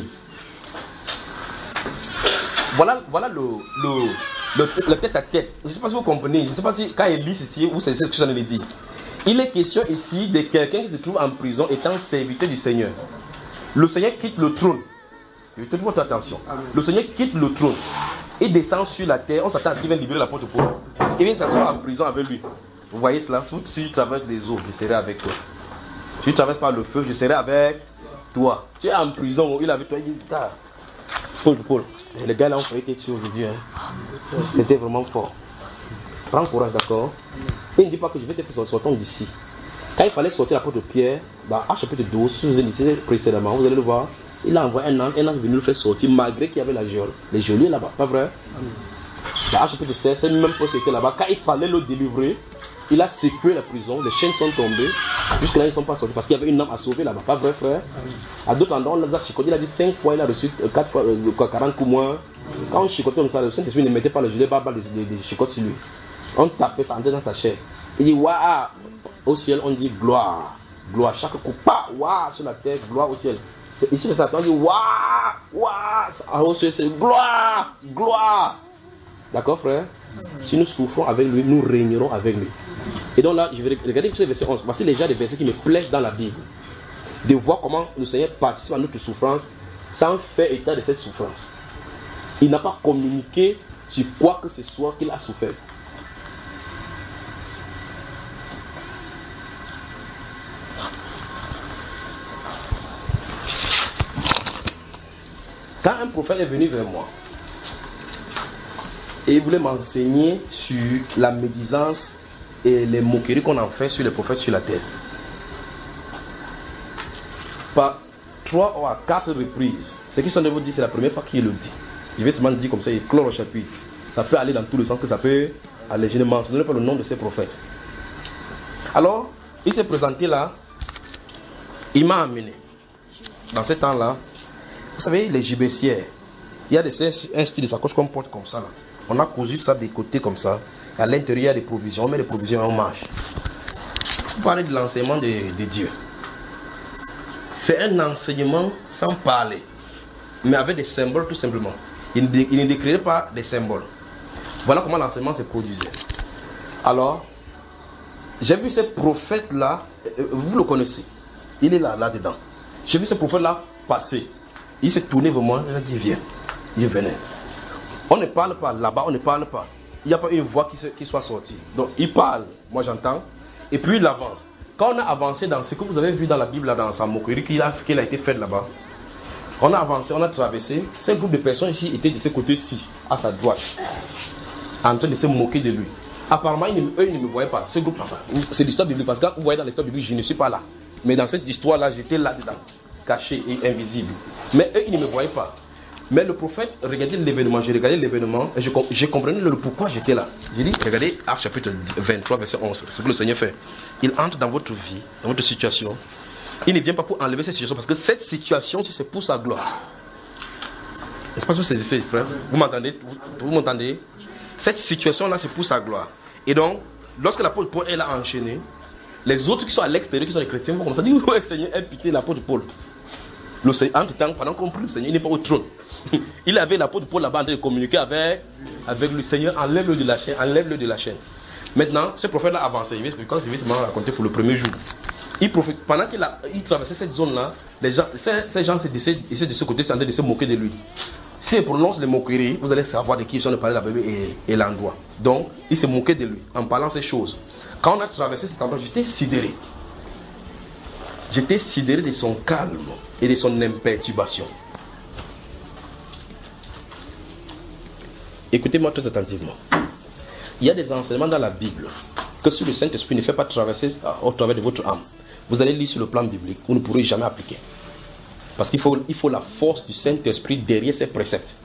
Voilà, voilà le, le, le, le tête à tête. Je ne sais pas si vous comprenez. Je ne sais pas si quand il lit ceci, vous savez ce que j'en ai dit. Il est question ici de quelqu'un qui se trouve en prison étant serviteur du Seigneur. Le Seigneur quitte le trône. Écoutez votre attention. Le Seigneur quitte le trône et descend sur la terre. On s'attend à ce qu'il vienne libérer l'apôtre Paul. Il vient s'asseoir en prison avec lui. Vous voyez cela? Si tu traverses les eaux, je serai avec toi. Si tu traverses par le feu, je serai avec toi. Tu es en prison, il est avec toi. Il dit, Paul, Paul, les gars là ont fait été tués aujourd'hui. Hein. C'était vraiment fort. Prends courage, d'accord? Et il ne dit pas que je vais te faire sortir d'ici. Quand il fallait sortir l'apôtre Pierre, bah, à chapitre douze, si vous avez dit précédemment, vous allez le voir. Il a envoyé un ange, un ange venu le faire sortir malgré qu'il y avait la geôle. Les geôliers là-bas, pas vrai? Bah, à chapitre seize, c'est le même poste était là-bas. Quand il fallait le délivrer, il a secoué la prison, les chaînes sont tombées. Jusque là, ils ne sont pas sortis parce qu'il y avait une âme à sauver là-bas, pas vrai, frère? À d'autres endroits, on les a chicotés. Il a dit cinq fois, il a reçu quatre fois, euh, quarante coups moins. Quand on chicotait comme ça, le Saint-Esprit ne mettait pas le gilet barbe des chicotes sur lui. On tapait, ça entrait dans sa chair. Il dit, waouh! Au ciel, on dit gloire. Gloire. Chaque coup, pas, waouh! Sur la terre, gloire au ciel. Ici, le Satan dit, waouh! Waouh! Au ciel, c'est gloire! Gloire! D'accord, frère? Si nous souffrons avec lui, nous régnerons avec lui. Et donc là, je vais regarder ce verset onze. Voici déjà des versets qui me plaisent dans la Bible. De voir comment le Seigneur participe à notre souffrance sans faire état de cette souffrance. Il n'a pas communiqué tu crois que ce soir qu'il a souffert. Quand un prophète est venu vers moi et il voulait m'enseigner sur la médisance et les moqueries qu'on en fait sur les prophètes sur la terre, par trois ou à quatre reprises, ce qui sont de vous dire, c'est la première fois qu'il le dit. Je vais seulement dire comme ça, il clore le chapitre. Ça peut aller dans tous les sens que ça peut aller. Je ne mentionnerai pas le nom de ces prophètes. Alors, il s'est présenté là, il m'a amené. Dans ce temps-là, vous savez, les gibecières, il y a des un style de sacoche qu'on porte comme ça là. On a cousu ça des côtés comme ça. À l'intérieur, il y a des provisions. On met des provisions et on marche. Vous parlez de l'enseignement de, de Dieu. C'est un enseignement sans parler, mais avec des symboles tout simplement. Il ne, il ne décrivait pas des symboles. Voilà comment l'enseignement se produisait. Alors, j'ai vu ce prophète-là, vous le connaissez. Il est là, là-dedans. J'ai vu ce prophète-là passer. Il s'est tourné vers moi, il a dit viens. Il venait. On ne parle pas là-bas, on ne parle pas. Il n'y a pas une voix qui, se, qui soit sortie. Donc il parle, moi j'entends, et puis il avance. Quand on a avancé dans ce que vous avez vu dans la Bible, là, dans sa moquerie qu'il a, qu'il a été fait là-bas, on a avancé, on a traversé. Ce groupe de personnes ici étaient de ce côté-ci, à sa droite, en train de se moquer de lui. Apparemment, ils ne, eux, ils ne me voyaient pas. Ce groupe, enfin, c'est l'histoire biblique, parce que vous voyez dans l'histoire biblique, je ne suis pas là. Mais dans cette histoire-là, j'étais là-dedans, caché et invisible. Mais eux, ils ne me voyaient pas. Mais le prophète regardait l'événement, j'ai regardé l'événement et j'ai compris le pourquoi j'étais là. J'ai dit, regardez Actes chapitre vingt-trois, verset onze, c'est ce que le Seigneur fait. Il entre dans votre vie, dans votre situation. Il ne vient pas pour enlever cette situation, parce que cette situation, si c'est pour sa gloire. Est-ce que vous saisissez, frère? Vous m'entendez? Vous, vous m'entendez? Cette situation-là, c'est pour sa gloire. Et donc, lorsque l'apôtre Paul est là enchaîné, les autres qui sont à l'extérieur, qui sont les chrétiens, vont commencer à dire, ouais, Seigneur, aie pitié l'apôtre Paul. Le Seigneur, entre temps, pendant qu'on prie le Seigneur, il n'est pas au trône. Il avait l'apôtre Paul là-bas en train de communiquer avec, avec le Seigneur, enlève-le de la chaîne, enlève-le de la chaîne. Maintenant, ce prophète-là a avancé. Quand je vais seulement raconter pour le premier jour, il profite, pendant qu'il a, il traversait cette zone-là, les gens, ces, ces gens essaient de ce côté, en train de se moquer de lui. S'il prononce les moqueries, vous allez savoir de qui ils sont de parler la Bible et, et l'endroit. Donc, il se moquait de lui en parlant ces choses. Quand on a traversé cet endroit, j'étais sidéré. J'étais sidéré de son calme et de son imperturbation. Écoutez-moi très attentivement. Il y a des enseignements dans la Bible que si le Saint-Esprit ne fait pas traverser au travers de votre âme, vous allez lire sur le plan biblique, vous ne pourrez jamais appliquer. Parce qu'il faut, il faut la force du Saint-Esprit derrière ces préceptes.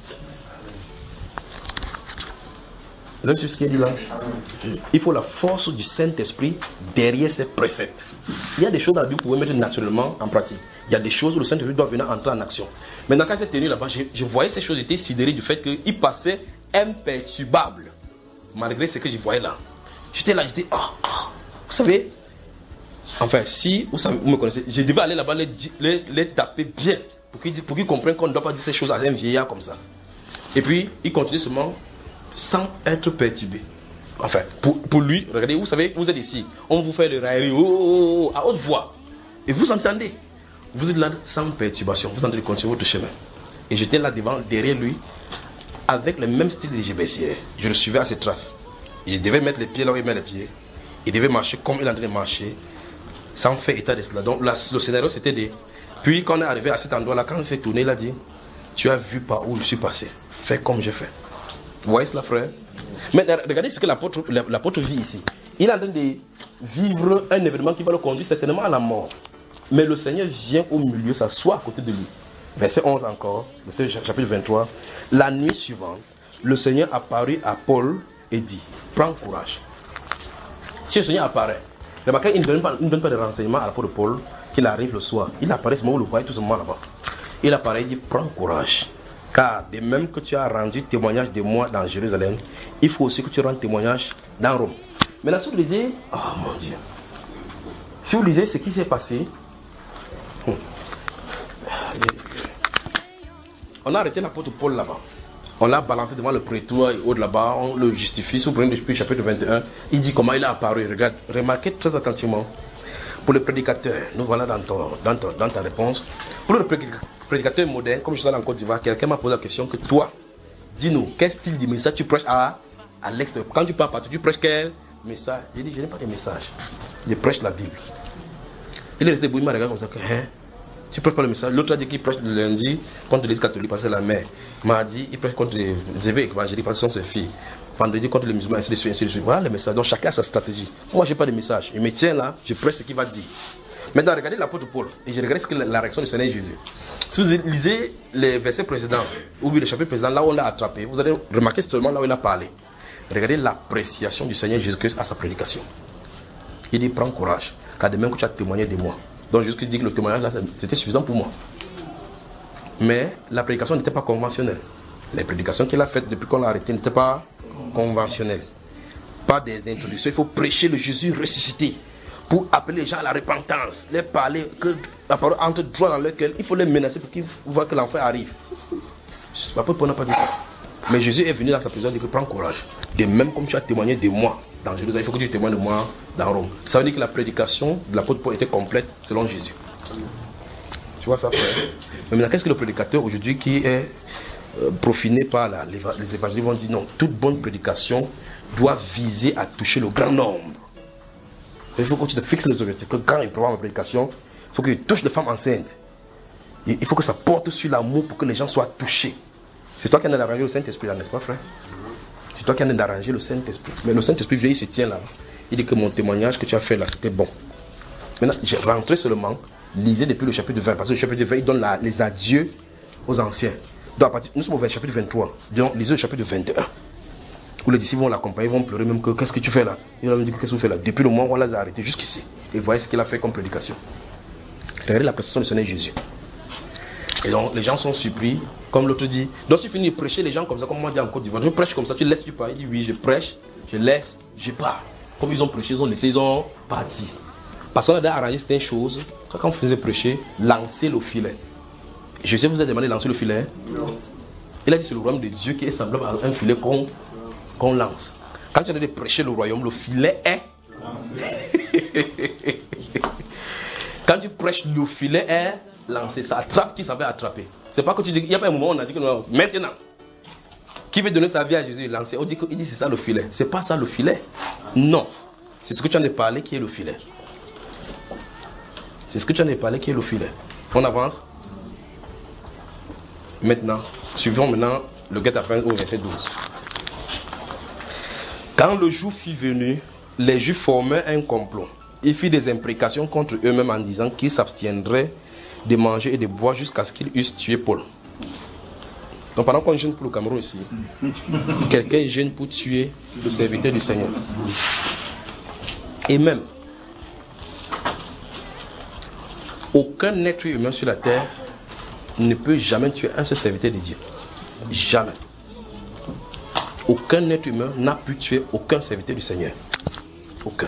Vous avez vu ce qu'il dit là? Il faut la force du Saint-Esprit derrière ces préceptes. Il y a des choses dans la Bible que vous pouvez mettre naturellement en pratique. Il y a des choses où le Saint-Esprit doit venir entrer en action. Maintenant, quand j'étais tenu là-bas, je, je voyais ces choses, j'étais sidéré du fait qu'il passait imperturbable. Malgré ce que je voyais là. J'étais là, j'étais, ah, oh, oh. Vous savez, enfin, si vous, savez, vous me connaissez, je devais aller là-bas les, les, les taper bien pour qu'ils pour qu'ils comprennent qu'on ne doit pas dire ces choses à un vieillard comme ça. Et puis, il continue seulement sans être perturbé. Enfin, pour, pour lui, regardez, vous savez, vous êtes ici, on vous fait le raillerie, oh, oh, oh, à haute voix. Et vous entendez, vous êtes là sans perturbation, vous entendez continuer votre chemin. Et j'étais là devant, derrière lui, avec le même style de G B C. Je le suivais à ses traces. Il devait mettre les pieds là où il met les pieds. Il devait marcher comme il est en train de marcher, sans faire état de cela. Donc la, le scénario c'était de... Puis quand on est arrivé à cet endroit-là, quand il s'est tourné, il a dit, tu as vu par où je suis passé. Fais comme je fais. Vous voyez cela, frère? Mais regardez ce que l'apôtre, l'apôtre vit ici. Il est en train de vivre un événement qui va le conduire certainement à la mort. Mais le Seigneur vient au milieu, s'assoit à côté de lui. Verset onze encore, verset chapitre vingt-trois. La nuit suivante, le Seigneur apparut à Paul et dit, prends courage. Si le Seigneur apparaît, remarquez, il ne donne pas, il ne donne pas de renseignements à l'apôtre Paul qu'il arrive le soir. Il apparaît ce moment où vous le voyez tout ce moment là-bas. Il apparaît et dit, prends courage. Car de même que tu as rendu témoignage de moi dans Jérusalem, il faut aussi que tu rendes témoignage dans Rome. Maintenant, si vous lisez, oh mon Dieu, si vous lisez ce qui s'est passé, hum, on a arrêté l'apôtre Paul là-bas. On l'a balancé devant le prétoire et autres là-bas, on le justifie. Si vous prenez le chapitre vingt et un, il dit comment il a apparu. Regarde, remarquez très attentivement. Pour le prédicateur, nous voilà dans, ton, dans, ton, dans ta réponse. Pour le prédicateur moderne, comme je suis en Côte d'Ivoire, quelqu'un m'a posé la question que toi, dis-nous, quel style de message tu prêches à, à l'extérieur? Quand tu parles partout, tu prêches quel message? J'ai dit, je n'ai pas de message. Je prêche la Bible. Il est resté debout, il m'a regardé comme ça, que, hein, tu prêches pas le message. L'autre a dit qu'il prêche le lundi contre l'église catholique parce que c'est la mère. Mardi, il prêche contre les évêques évangéliques parce que ce sont ses filles. Vendredi contre les musulmans, ainsi de suite, ainsi de suite. Voilà le message. Donc chacun a sa stratégie. Moi, je n'ai pas de message. Je me tiens là, je prêche ce qu'il va dire. Maintenant, regardez l'apôtre Paul et je regarde ce que la, la réaction du Seigneur Jésus. Si vous lisez les versets précédents, ou bien le chapitre précédent, là où on l'a attrapé, vous allez remarquer seulement là où il a parlé. Regardez l'appréciation du Seigneur Jésus-Christ à sa prédication. Il dit, prends courage, car de même que tu as témoigné de moi. Donc Jésus-Christ dit que le témoignage là, c'était suffisant pour moi. Mais la prédication n'était pas conventionnelle. Les prédications qu'il a faites depuis qu'on l'a arrêté n'étaient pas conventionnelles. Pas d'introduction. Il faut prêcher le Jésus ressuscité pour appeler les gens à la repentance, les parler, que la parole entre droit dans leur cœur. Il faut les menacer pour qu'ils voient que l'enfer arrive. Papa Paul n'a pas dit ça. Mais Jésus est venu dans sa prison et dit que prends courage. De même comme tu as témoigné de moi dans Jérusalem, il faut que tu témoignes de moi dans Rome. Ça veut dire que la prédication de l'apôtre Paul était complète selon Jésus. Tu vois ça, frère? Mais maintenant, qu'est-ce que le prédicateur aujourd'hui qui est euh, profiné par la, les, les évangélistes vont dire non, toute bonne prédication doit viser à toucher le grand nombre. Il faut que tu te fixes les objectifs. Que quand il prépare ma prédication, il faut qu'il touche les femmes enceintes. Il faut que ça porte sur l'amour pour que les gens soient touchés. C'est toi qui en as arrangé le Saint-Esprit là, n'est-ce pas, frère? C'est toi qui en as arrangé le Saint-Esprit. Mais le Saint-Esprit vient, il se tient là. Il dit que mon témoignage que tu as fait là, c'était bon. Maintenant, j'ai rentré seulement, lisez depuis le chapitre vingt, parce que le chapitre vingt, il donne la, les adieux aux anciens. Donc, à partir, nous sommes au chapitre vingt-trois. Donc, lisez le chapitre vingt et un. Où les disciples vont l'accompagner, ils vont pleurer même que qu'est-ce que tu fais là? Il va me dire qu'est-ce que vous faites là? Depuis le moment où on les a arrêtés jusqu'ici. Et voyez ce qu'il a fait comme prédication. Regardez la prédication du Seigneur Jésus. Et donc les gens sont surpris, comme l'autre dit. Donc tu finis de prêcher les gens comme ça, comme moi dit en Côte d'Ivoire. Je prêche comme ça, tu laisses, tu pars. Il dit oui, je prêche, je laisse, je pars. Comme ils ont prêché, ils ont laissé, ils ont parti. Parce qu'on a déjà arrangé certaines choses. Quand on faisait prêcher, lancer le filet. Jésus vous a demandé de lancer le filet. Non. Il a dit c'est le royaume de Dieu qui est semblable à un filet qu'on qu'on lance. Quand tu as dit de prêcher le royaume, le filet est lancé. Quand tu prêches, le filet est lancé. Ça attrape qui savait attraper. C'est pas que tu dis, il n'y a pas un moment où on a dit que non, maintenant, qui veut donner sa vie à Jésus et lancer? On dit qu'il dit c'est ça le filet. C'est pas ça le filet. Non. C'est ce que tu en as parlé qui est le filet. C'est ce que tu en as parlé qui est le filet. On avance. Maintenant, suivons maintenant le guet-apens au verset douze. Quand le jour fut venu, les Juifs formèrent un complot. Ils firent des imprécations contre eux-mêmes en disant qu'ils s'abstiendraient de manger et de boire jusqu'à ce qu'ils eussent tué Paul. Donc pendant qu'on gêne pour le Cameroun ici, quelqu'un gêne pour tuer le serviteur du Seigneur. Et même, aucun être humain sur la terre ne peut jamais tuer un seul serviteur de Dieu. Jamais. Aucun être humain n'a pu tuer aucun serviteur du Seigneur. Aucun.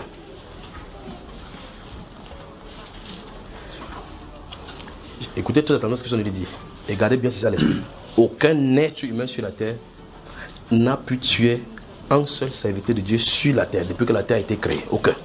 Écoutez très attentivement ce que je viens de dire. Et gardez bien si ça l'esprit. Aucun être humain sur la terre n'a pu tuer un seul serviteur de Dieu sur la terre depuis que la terre a été créée. Aucun.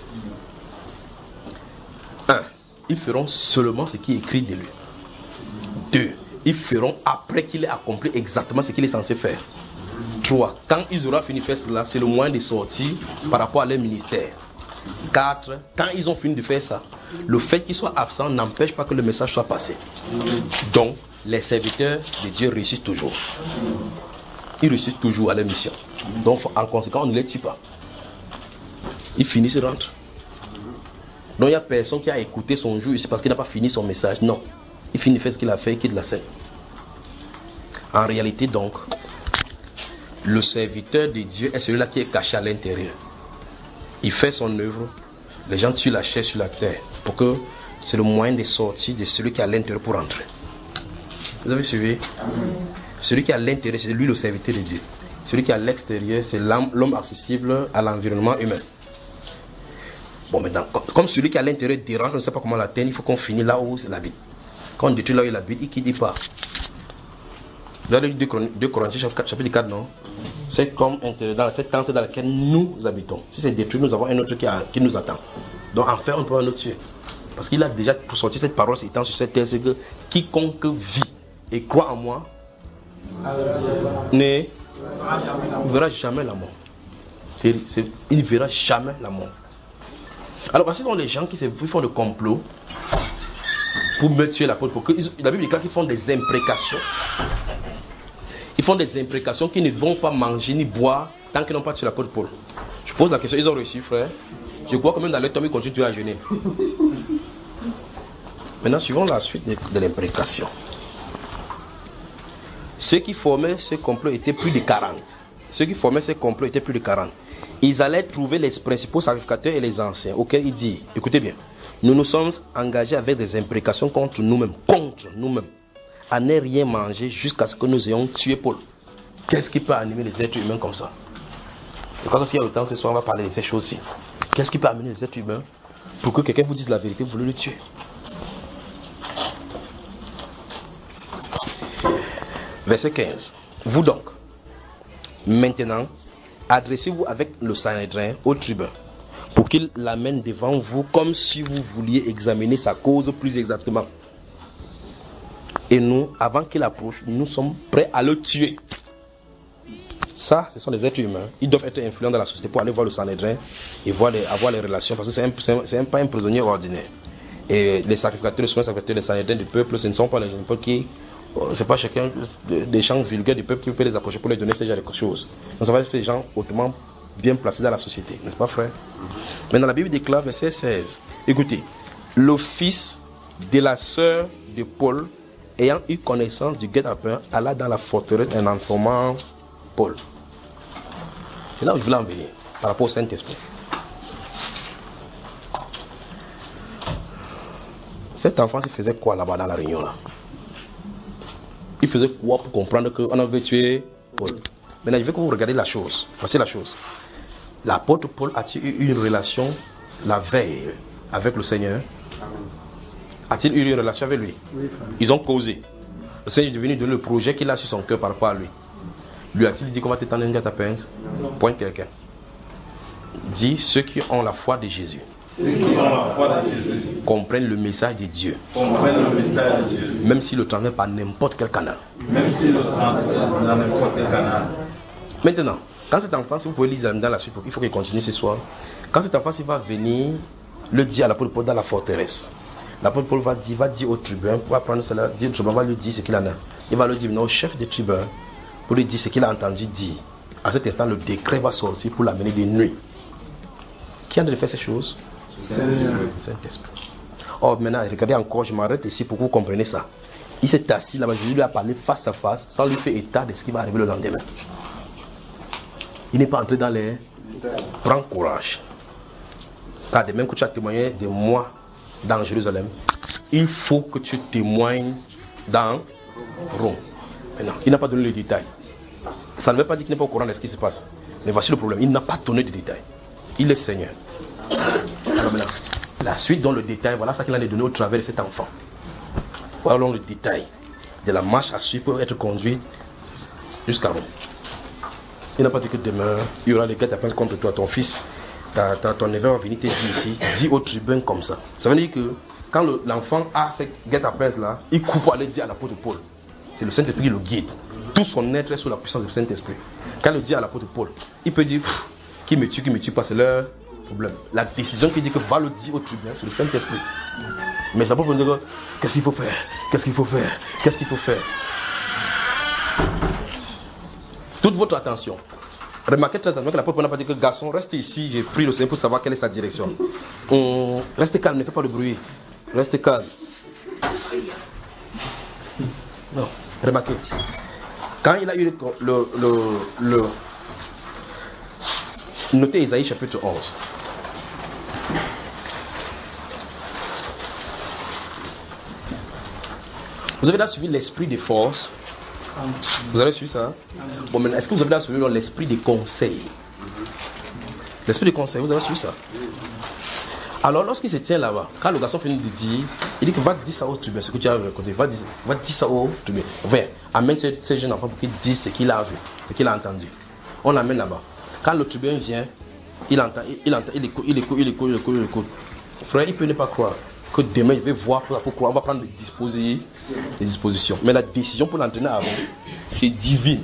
Un. Ils feront seulement ce qui est écrit de lui. Deux. Ils feront après qu'il ait accompli exactement ce qu'il est censé faire. Trois. Quand ils auront fini de faire cela, c'est le moyen de sortir par rapport à leur ministère. Quatre. Quand ils ont fini de faire ça, le fait qu'ils soient absents n'empêche pas que le message soit passé. Donc, les serviteurs de Dieu réussissent toujours. Ils réussissent toujours à leur mission. Donc, en conséquence, on ne les tue pas. Ils finissent et rentrent. Donc, il n'y a personne qui a écouté son jour ici parce qu'il n'a pas fini son message. Non. Il finit de faire ce qu'il a fait et quitte la scène. En réalité, donc, le serviteur de Dieu est celui-là qui est caché à l'intérieur. Il fait son œuvre. Les gens tuent la chair sur la terre pour que c'est le moyen de sortir de celui qui est à l'intérieur pour entrer. Vous avez suivi? Celui qui est à l'intérieur, c'est lui le serviteur de Dieu. Celui qui est à l'extérieur, c'est l'homme accessible à l'environnement humain. Bon, maintenant, comme celui qui est à l'intérieur dérange, on ne sait pas comment l'atteindre, il faut qu'on finisse là où il habite. Quand on détruit là où il habite, il ne quitte pas. Vous avez lu deux Corinthiens chapitre quatre, non? C'est comme dans cette tente dans laquelle nous habitons. Si c'est détruit, nous avons un autre qui, a, qui nous attend. Donc en fait, on ne peut pas nous tuer. Parce qu'il a déjà, pour sortir cette parole étant sur cette terre, c'est que quiconque vit et croit en moi ne verra jamais la mort. C'est, c'est, il ne verra jamais la mort. Alors, parce que ce sont les gens qui, se, qui font le complot pour me tuer l'apôtre. Pour que, la Bible dit qu'ils font des imprécations. Ils font des imprécations qu'ils ne vont pas manger ni boire tant qu'ils n'ont pas tué l'apôtre Paul. Je pose la question, ils ont reçu, frère. Je crois que même dans leur tombe, ils continuent à jeûner. Maintenant, suivons la suite de, de l'imprécation. Ceux qui formaient ce complot étaient plus de quarante. Ceux qui formaient ce complot étaient plus de quarante. Ils allaient trouver les principaux sacrificateurs et les anciens, auxquels ils disent, écoutez bien, nous nous sommes engagés avec des imprécations contre nous-mêmes, contre nous-mêmes, à ne rien manger jusqu'à ce que nous ayons tué Paul. Qu'est-ce qui peut animer les êtres humains comme ça? C'est quoi que s'il y a le temps ce soir, on va parler de ces choses-ci. Qu'est-ce qui peut amener les êtres humains pour que quelqu'un vous dise la vérité, vous voulez le tuer? Verset quinze. Vous donc, maintenant, adressez-vous avec le Sanhédrin au tribun pour qu'il l'amène devant vous comme si vous vouliez examiner sa cause plus exactement. Et nous, avant qu'il approche, nous sommes prêts à le tuer. Ça, ce sont des êtres humains. Ils doivent être influents dans la société pour aller voir le Sanhédrin et voir les, avoir les relations, parce que c'est, un, c'est, un, c'est un, pas un prisonnier ordinaire. Et les sacrificateurs, les sacrificateurs, les Sanhédrins du peuple, ce ne sont pas les gens qui... C'est pas chacun des gens vulgaires du peuple qui peut les approcher pour les donner ce genre de choses. Donc ça va être des gens hautement bien placés dans la société, n'est-ce pas, frère? Maintenant, la Bible déclare, verset seize. Écoutez, le fils de la sœur de Paul, ayant eu connaissance du guet-apens, alla dans la forteresse en informant Paul. C'est là où je voulais en venir, par rapport au Saint-Esprit. Cet enfant, il faisait quoi là-bas dans la réunion là? Il faisait quoi pour comprendre qu'on avait tué Paul? Maintenant, je veux que vous regardiez la chose. Voici la chose. L'apôtre Paul a-t-il eu une relation la veille avec le Seigneur? A-t-il eu une relation avec lui? Ils ont causé. Le Seigneur est venu donner le projet qu'il a sur son cœur par rapport à lui. Lui a-t-il dit qu'on va t'étendre une gâte à pince? Point quelqu'un. Dit ceux qui ont la foi de Jésus. Ceux qui ont la foi de Jésus comprennent le message de Dieu. Comprennent le message de Dieu. Même si le transmet par n'importe quel canal. Même si le transmet par n'importe quel canal. Maintenant, quand cet enfant, si vous pouvez lire dans la suite, il faut qu'il continue ce soir. Quand cet enfant, il va venir le dire à l'apôtre Paul dans la forteresse. L'apôtre Paul va dire, va dire au tribun, va prendre cela, dire, le tribun va lui dire ce qu'il en a. Il va lui dire, non, au chef des tribuns, pour lui dire ce qu'il a entendu dire. À cet instant, le décret va sortir pour l'amener de nuit. Qui a de faire ces choses? Saint-Esprit. Oh, maintenant, regardez encore, je m'arrête ici pour que vous compreniez ça. Il s'est assis là-bas, Jésus lui a parlé face à face, sans lui faire état de ce qui va arriver le lendemain. Il n'est pas entré dans les... Prends courage. Car de même que tu as témoigné de moi dans Jérusalem, il faut que tu témoignes dans Rome. Maintenant, il n'a pas donné les détails. Ça ne veut pas dire qu'il n'est pas au courant de ce qui se passe. Mais voici le problème, il n'a pas donné de détails. Il est Seigneur. Alors maintenant, la suite dans le détail, voilà ce qu'il a donné au travers de cet enfant. Voilà le détail de la marche à suivre pour être conduite jusqu'à Rome. Il n'a pas dit que demain, il y aura des guet-apens contre toi, ton fils, ta, ta, ton neveu va venir te dire ici, dis au tribun comme ça. Ça veut dire que quand le, l'enfant a ces guet-apens là, il court pour aller dire à l'apôtre Paul. C'est le Saint-Esprit qui le guide. Tout son être est sous la puissance du Saint-Esprit. Quand il le dit à l'apôtre Paul, il peut dire, qui me tue, qui me tue pas, c'est leur problème. La décision qui dit que va le dire au tribunal, c'est le Saint-Esprit. Mais ça peut vous dire, qu'est-ce qu'il faut faire? Qu'est-ce qu'il faut faire? Qu'est-ce qu'il faut faire? Toute votre attention. Remarquez très attention que l'apôtre n'a pas dit que garçon, reste ici, j'ai pris le Seigneur pour savoir quelle est sa direction. On... Restez calme, ne faites pas de bruit. Restez calme. Non, remarquez. Quand il a eu le... le, le, le notez Isaïe chapitre onze. Vous avez là suivi l'esprit des forces. Vous avez suivi ça? Bon, maintenant, est-ce que vous avez là suivi l'esprit des conseils? L'esprit des conseils, vous avez suivi ça? Alors, lorsqu'il se tient là-bas, quand le garçon finit de dire, il dit que va dire ça au tribun, ce que tu as raconté, va dire, va dire ça au tribun. Enfin, amène ce, ce jeune enfant pour qu'il dise ce qu'il a vu, ce qu'il a entendu. On l'amène là-bas. Quand le tribun vient, il entend, il entend, il écoute, il écoute, il écoute, il écoute, il écoute. Frère, il peut ne pas croire. que demain il va voir pourquoi on va prendre des, disposer, des dispositions. Mais la décision pour l'entraîner avant, c'est divine.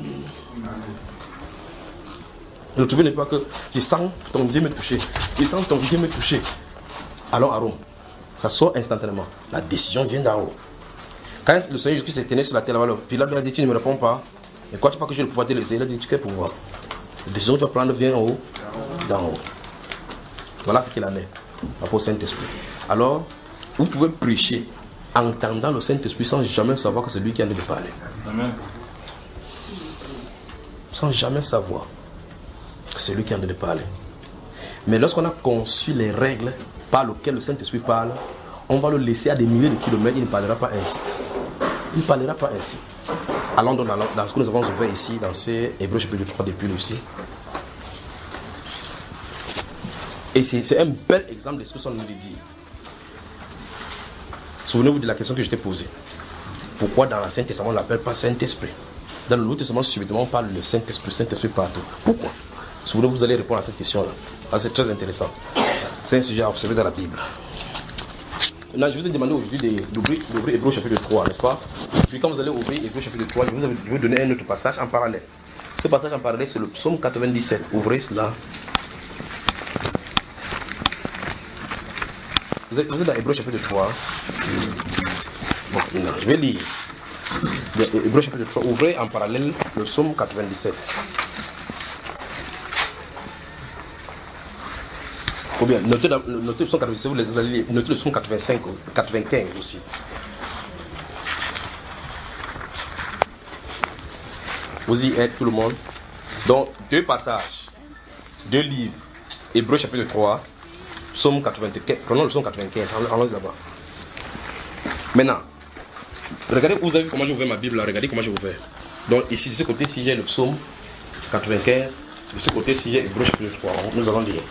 Le trouvé n'est pas que je sens ton Dieu me toucher, je sens ton Dieu me toucher. Alors à Rome, ça sort instantanément. La décision vient d'en haut. Quand le Seigneur Jésus-Christ est tenu sur la terre, alors Pilate lui a dit, tu ne me réponds pas. Et quoi, tu pas que j'ai le pouvoir de laisser? Il a dit, tu quel pouvoir? La décision que tu vas prendre vient en haut, d'en haut. Voilà ce qu'il en est, rapport au Saint-Esprit. Alors, vous pouvez prêcher en entendant le Saint-Esprit sans jamais savoir que c'est lui qui a de parler. Amen. Sans jamais savoir que c'est lui qui a de parler. Mais lorsqu'on a conçu les règles par lesquelles le Saint-Esprit parle, on va le laisser à des milliers de kilomètres, il ne parlera pas ainsi. Il ne parlera pas ainsi. Allons donc dans, dans ce que nous avons ouvert ici, dans ces Hébreux chapitre trois depuis aussi. Et c'est un bel exemple de ce que ça nous dit. Souvenez-vous de la question que je t'ai posée. Pourquoi dans l'Ancien Testament on ne l'appelle pas Saint-Esprit? Dans le Nouveau Testament, subitement, on parle de Saint-Esprit, Saint-Esprit partout. Pourquoi? Souvenez-vous, vous allez répondre à cette question-là. Ah, c'est très intéressant. C'est un sujet à observer dans la Bible. Là, je vous ai demandé aujourd'hui d'ouvrir Hébreux chapitre trois, n'est-ce pas? Puis quand vous allez ouvrir Hébreux chapitre trois, je vous vais vous donner un autre passage en parallèle. Ce passage en parallèle, c'est le psaume quatre-vingt-dix-sept. Ouvrez cela. Vous êtes, vous êtes dans Hébreux chapitre trois. Bon, non, je vais lire. Hébreux chapitre trois, ouvrez en parallèle le psaume quatre-vingt-dix-sept. Ou bien, notez, notez le psaume quatre-vingt-dix-sept, vous les allez notez le psaume quatre-vingt-cinq, quatre-vingt-quinze aussi. Vous y êtes tout le monde. Donc, deux passages, deux livres. Hébreux chapitre trois, psaume quatre-vingt-quinze. Prenons le psaume quatre-vingt-quinze, allons là-bas. Maintenant, regardez, vous avez vu comment j'ai ouvert ma Bible là, regardez comment j'ai ouvert. Donc, ici, de ce côté-ci, j'ai le psaume quatre-vingt-quinze. De ce côté-ci, j'ai Hébreux chapitre trois. Nous allons lire.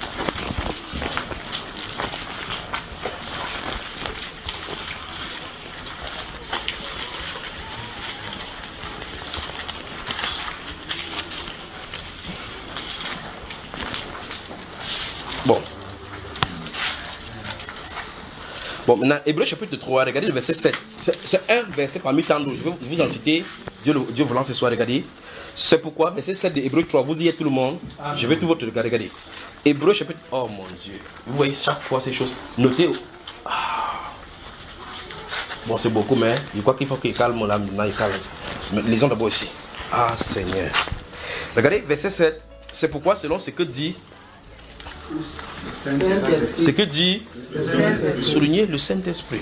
Bon. Bon, maintenant, Hébreux chapitre trois, regardez le verset sept. C'est un verset parmi tant d'autres. Je vais vous en citer. Dieu, Dieu voulant ce soir, regardez. C'est pourquoi, verset sept de Hébreux trois, vous y êtes tout le monde. Amen. Je vais tout votre regarder. Regardez. Hébreux chapitre. Oh mon Dieu. Vous voyez chaque fois ces choses. Notez. Ah. Bon, c'est beaucoup, mais je crois qu'il faut qu'il calme là. Maintenant, il calme. Mais lisons d'abord ici. Ah, Seigneur. Regardez, verset sept. C'est pourquoi, selon ce que dit. Ce que dit. Souligner le Saint-Esprit.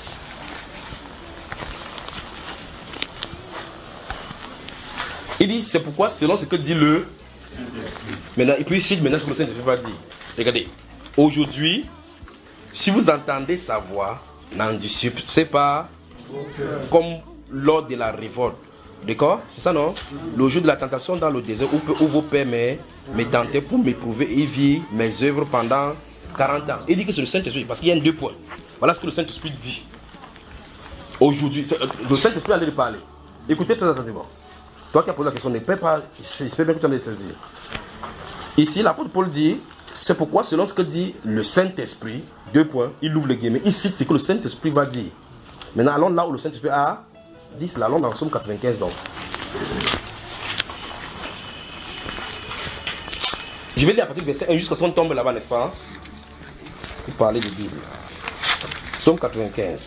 Il dit, c'est pourquoi, selon ce que dit le. Maintenant, et puis ici, maintenant, ce que le Saint-Esprit va dire. Regardez, aujourd'hui, si vous entendez sa voix, n'en discipez pas comme lors de la révolte. D'accord? C'est ça, non? Le jour de la tentation dans le désert, où, où vos pères me tentaient pour m'éprouver et vivre mes œuvres pendant quarante ans. Il dit que c'est le Saint-Esprit, parce qu'il y a deux points. Voilà ce que le Saint-Esprit dit. Aujourd'hui, le Saint-Esprit allait lui parler. Écoutez très attentivement. Toi qui as posé la question, ne peux pas, j'espère bien que tu vas me saisir. Ici, l'apôtre Paul dit, c'est pourquoi, selon ce que dit le Saint-Esprit, deux points, il ouvre le guillemets, il cite ce que le Saint-Esprit va dire. Maintenant, allons là où le Saint-Esprit a dit cela, allons dans le psaume quatre-vingt-quinze donc. Je vais lire à partir du verset un jusqu'à ce qu'on tombe là-bas, n'est-ce pas? Pour parler de Bible. Psaume quatre-vingt-quinze.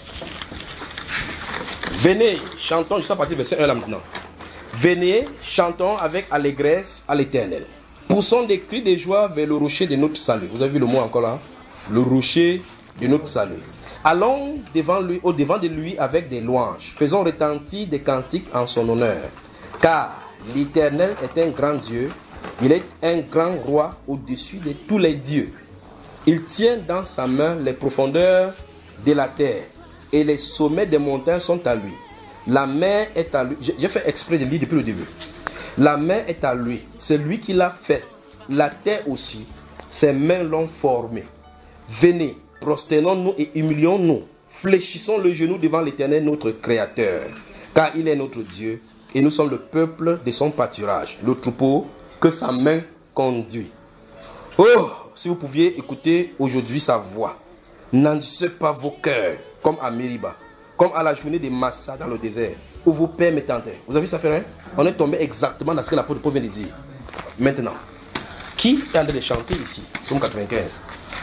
Venez, chantons, juste à partir du verset un là maintenant. Venez, chantons avec allégresse à l'Éternel. Poussons des cris de joie vers le rocher de notre salut. Vous avez vu le mot encore là? Le rocher de notre salut. Allons devant lui, au devant de lui avec des louanges. Faisons retentir des cantiques en son honneur. Car l'Éternel est un grand Dieu. Il est un grand roi au-dessus de tous les dieux. Il tient dans sa main les profondeurs de la terre. Et les sommets des montagnes sont à lui. La mer est à lui. J'ai fait exprès de lire depuis le début. La mer est à lui. C'est lui qui l'a fait. La terre aussi. Ses mains l'ont formée. Venez, prosternons-nous et humilions-nous. Fléchissons le genou devant l'Éternel, notre Créateur. Car il est notre Dieu. Et nous sommes le peuple de son pâturage. Le troupeau que sa main conduit. Oh, si vous pouviez écouter aujourd'hui sa voix. N'endurcissez pas vos cœurs, comme à Mériba, comme à la journée des Massa dans le désert, où vos pères me tentaient. Vous avez vu ça, frère? On est tombé exactement dans ce que l'apôtre Paul vient de dire. Maintenant, qui est en train de chanter ici? Psaume quatre-vingt-quinze.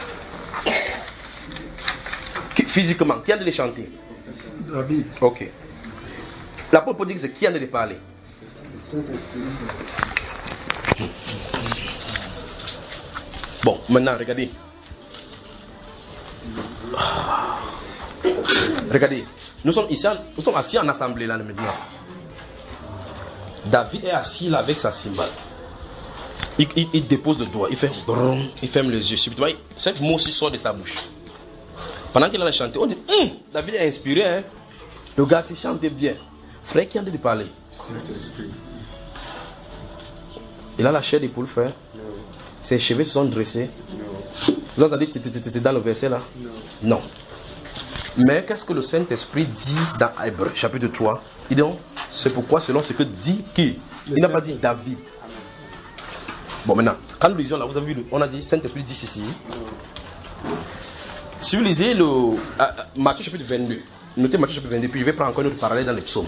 Qui, physiquement, qui est en train de chanter? David. Ok. L'apôtre Paul dit que c'est qui en train de parler? Bon, maintenant, regardez. Regardez, nous sommes ici, nous sommes assis en assemblée là maintenant. David est assis là avec sa cymbale. Il, il, il dépose le doigt, il fait brum, il ferme les yeux. Subitement, cette mot aussi sort de sa bouche. Pendant qu'il a chanté, on dit hum, David est inspiré, hein? Le gars s'il chante bien. Frère, qui a de parler? Il a la chair d'épaule, frère. Ses cheveux se sont dressés. Vous entendez dans le verset là? Non. Mais qu'est-ce que le Saint-Esprit dit dans Hébreux, chapitre trois? Il dit, c'est pourquoi, selon ce que dit qui? Il n'a pas dit David. Bon, maintenant, quand nous lisons là, vous avez vu, on a dit Saint-Esprit dit ceci. Si vous lisez le euh, Matthieu chapitre vingt-deux, notez Matthieu chapitre vingt-deux, puis je vais prendre encore une autre parallèle dans les psaumes.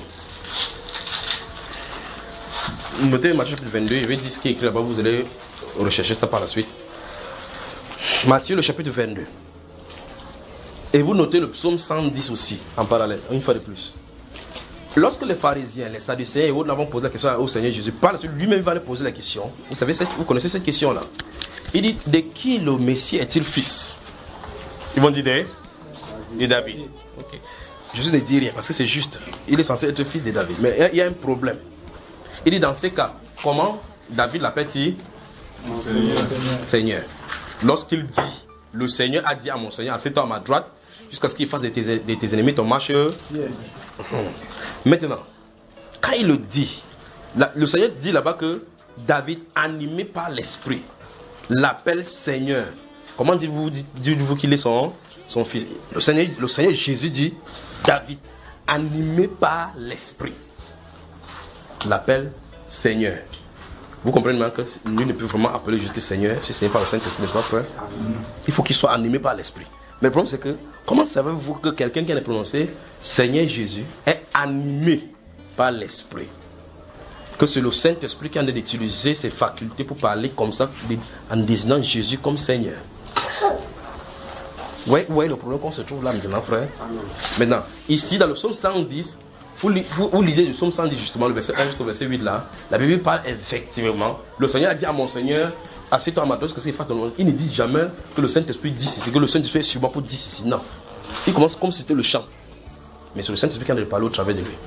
Notez Matthieu chapitre vingt-deux, je vais dire ce qui est écrit là-bas, vous allez rechercher ça par la suite. Matthieu le chapitre vingt-deux. Et vous notez le psaume cent dix aussi, en parallèle, une fois de plus. Lorsque les pharisiens, les sadducéens et autres l'avons posé la question au Seigneur Jésus, par la suite, lui-même va leur poser la question. Vous savez, vous connaissez cette question-là. Il dit, de qui le Messie est-il fils? Ils vont dire de, de David. Okay. Je ne dis rien parce que c'est juste. Il est censé être fils de David. Mais il y a un problème. Il dit, dans ces cas, comment David l'appelle-t-il? Seigneur. Seigneur. Lorsqu'il dit, le Seigneur a dit à mon Seigneur, assieds-toi à ma droite, jusqu'à ce qu'il fasse de tes, de tes ennemis ton marche. Yeah. Maintenant, quand il le dit, la, le Seigneur dit là-bas que David, animé par l'Esprit, l'appelle Seigneur. Comment dites-vous, dites-vous qu'il est son, son fils? Le Seigneur, le Seigneur Jésus dit, David, animé par l'Esprit, l'appelle Seigneur. Vous comprenez maintenant que nul ne peut vraiment appeler juste Seigneur si ce n'est pas le Saint-Esprit, n'est-ce pas, frère? Il faut qu'il soit animé par l'Esprit. Mais le problème c'est que, comment savez-vous que quelqu'un qui a prononcé Seigneur Jésus est animé par l'Esprit? Que c'est le Saint-Esprit qui a d'utiliser ses facultés pour parler comme ça, en désignant Jésus comme Seigneur. Vous voyez, vous voyez le problème qu'on se trouve là maintenant, frère? Maintenant, ici dans le psaume cent dix, Vous, vous, vous lisez le psaume cent dix justement, le verset un jusqu'au verset huit là. La Bible parle effectivement. Le Seigneur a dit à mon Seigneur, assieds-toi à ma droite, que c'est face de nous. Il ne dit jamais que le Saint-Esprit dit ceci, que le Saint-Esprit est sur moi pour dire ceci. Non. Il commence comme si c'était le chant. Mais c'est le Saint-Esprit qui a de parler au travers de lui.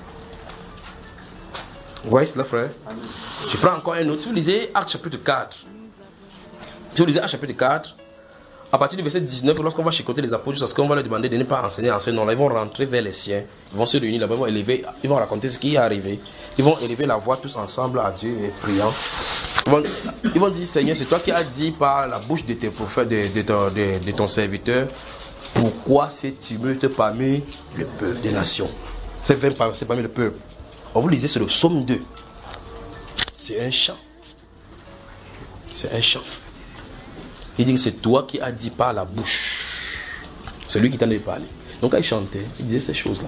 Vous voyez cela, frère? Je prends encore un autre. Si vous lisez Actes chapitre quatre, si vous lisez Actes chapitre quatre, à partir du verset dix-neuf, lorsqu'on va chicoter les apôtres, parce qu'on va leur demander de ne pas enseigner en ce nom-là, ils vont rentrer vers les siens, ils vont se réunir là-bas, ils vont élever, ils vont raconter ce qui est arrivé, ils vont élever la voix tous ensemble à Dieu et priant. Ils vont, ils vont dire, Seigneur, c'est toi qui as dit par la bouche de tes prophètes, de, de, ton, de, de ton serviteur, pourquoi c'est tumulte parmi le peuple des nations? C'est parmi le peuple. Or, vous lisez sur le psaume deux. C'est un chant. C'est un chant. Il dit que c'est toi qui as dit par la bouche. C'est lui qui t'en a parlé. Donc quand il chantait, il disait ces choses-là.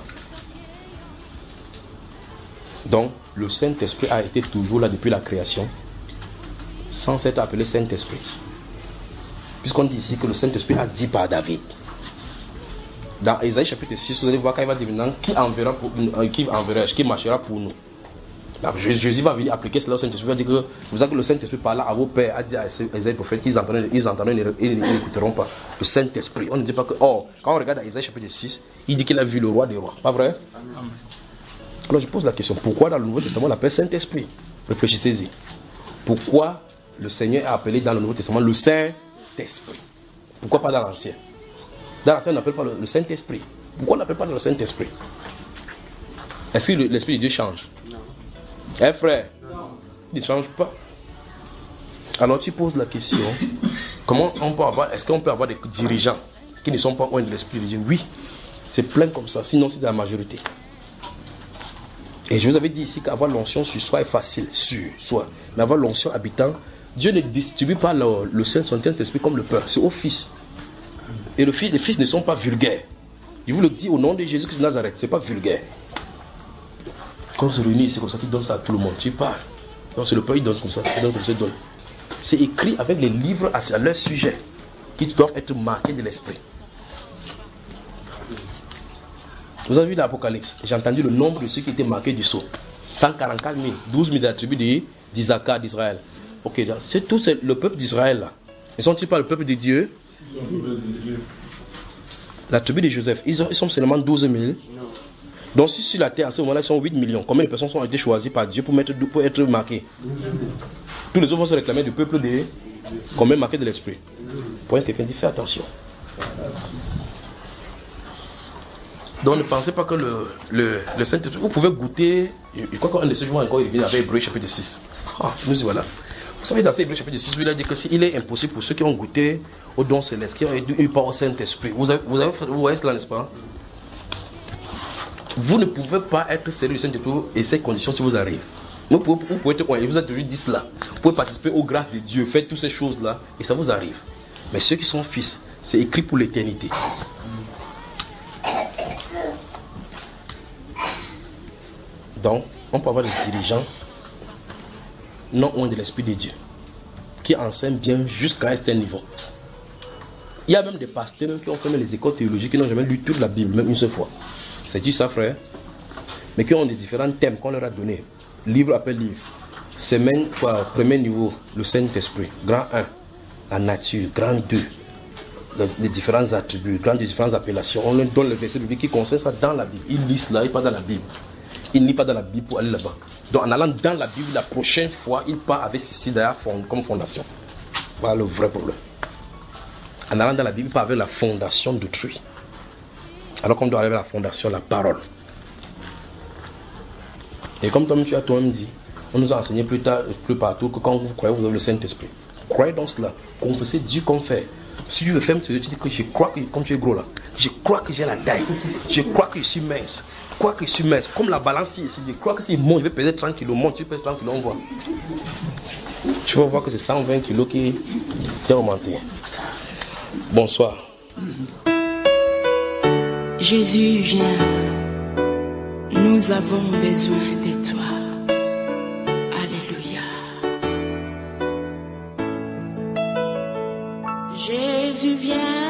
Donc le Saint-Esprit a été toujours là depuis la création, sans être appelé Saint-Esprit. Puisqu'on dit ici que le Saint-Esprit a dit par David. Dans Ésaïe chapitre six, vous allez voir quand il va dire maintenant qui enverra pour, qui enverra, qui marchera pour nous. Là, Jésus va venir appliquer cela au Saint-Esprit. Il va dire que c'est pour ça que le Saint-Esprit parla à vos pères, a dit à Ésaïe prophète qu'ils entendront, ils entendront et n'écouteront pas. Le Saint-Esprit. On ne dit pas que, oh, quand on regarde à Ésaïe chapitre six, il dit qu'il a vu le roi des rois. Pas vrai? Amen. Alors je pose la question, pourquoi dans le Nouveau Testament on l'appelle Saint-Esprit? Réfléchissez-y. Pourquoi le Seigneur a appelé dans le Nouveau Testament le Saint-Esprit? Pourquoi pas dans l'Ancien? Dans l'Ancien on n'appelle pas le, le Saint-Esprit. Pourquoi on n'appelle pas le Saint-Esprit? Est-ce que l'Esprit de Dieu change? Non. Eh frère, non. Il ne change pas. Alors tu poses la question, comment on peut avoir, est-ce qu'on peut avoir des dirigeants qui ne sont pas loin de l'Esprit de Dieu? Oui, c'est plein comme ça, sinon c'est de la majorité. Et je vous avais dit ici qu'avoir l'onction sur soi est facile, sur soi. Mais avoir l'onction habitant, Dieu ne distribue pas le, le Saint-Esprit comme le Père, c'est au Fils. Et le fils, les fils ne sont pas vulgaires. Je vous le dis au nom de Jésus-Christ de Nazareth, c'est pas vulgaire. Quand on se réunit, c'est comme ça qu'il donne ça à tout le monde. Tu parles. Non, c'est le peuple, il donne comme ça, il donne comme ça, il donne. C'est écrit avec les livres à, à leur sujet, qui doivent être marqués de l'esprit. Vous avez vu l'Apocalypse, j'ai entendu le nombre de ceux qui étaient marqués du sceau. cent quarante-quatre mille, douze mille attributs d'Isaac, d'Israël. Ok, c'est tout c'est le peuple d'Israël là. Ne sont-ils pas le peuple de Dieu? La tribu de Joseph, ils, ont, ils sont seulement douze mille. Donc si sur la terre, à ce moment-là, ils sont huit millions. Combien de personnes ont été choisies par Dieu pour, mettre, pour être marquées? Tous les autres vont se réclamer du peuple de combien marqué de l'esprit. Point quelqu'un dit, fais attention. Donc ne pensez pas que le, le, le Saint-Esprit, vous pouvez goûter, je crois qu'un de ces jours encore, il vient avec Hébreux chapitre six. Ah, nous y voilà. Vous savez, dans Hébreux chapitre six, il a dit que s'il est impossible pour ceux qui ont goûté au don céleste, qui ont eu par au Saint-Esprit, vous, avez, vous, avez, vous voyez cela, n'est-ce pas? Vous ne pouvez pas être sérieux du Saint-Esprit et ces conditions si vous arrivez. Vous pouvez, vous pouvez être, je vous ai toujours dit cela, vous pouvez participer aux grâces de Dieu, faites toutes ces choses-là et ça vous arrive. Mais ceux qui sont fils, c'est écrit pour l'éternité. Donc, on peut avoir des dirigeants non loin de l'Esprit de Dieu qui enseignent bien jusqu'à un certain niveau. Il y a même des pasteurs qui ont fait les écoles théologiques qui n'ont jamais lu toute la Bible, même une seule fois. C'est dit ça, frère. Mais qui ont des différents thèmes qu'on leur a donnés, livre après livre. Semaine, quoi, premier niveau, le Saint-Esprit, grand un, la nature, grand deux, les, les différents attributs, grand les différentes appellations. On leur donne le verset biblique qui concerne ça dans la Bible. Ils lisent là, ils partent dans la Bible. Il n'est pas dans la Bible pour aller là-bas. Donc en allant dans la Bible, la prochaine fois, il part avec ceci derrière comme fondation. Voilà le vrai problème. En allant dans la Bible, il part avec la fondation d'autrui. Alors qu'on doit aller avec la fondation, la parole. Et comme toi-même tu as toi-même dit, on nous a enseigné plus tard, plus partout, que quand vous croyez, vous avez le Saint-Esprit. Croyez dans cela. Confessez Dieu comme fait. Si tu veux faire, tu dis que je crois que, comme tu es gros là, je crois que j'ai la taille. Je crois que je suis mince. Je crois que je suis mince. Comme la balance ici, je crois que si monte, je vais peser trente kilos. Monte, tu pèses trente kilos, on voit. Tu vas voir que c'est cent vingt kilos qui t'est augmenté. Bonsoir. Jésus, viens. Nous avons besoin de toi. Alléluia. Jésus, viens.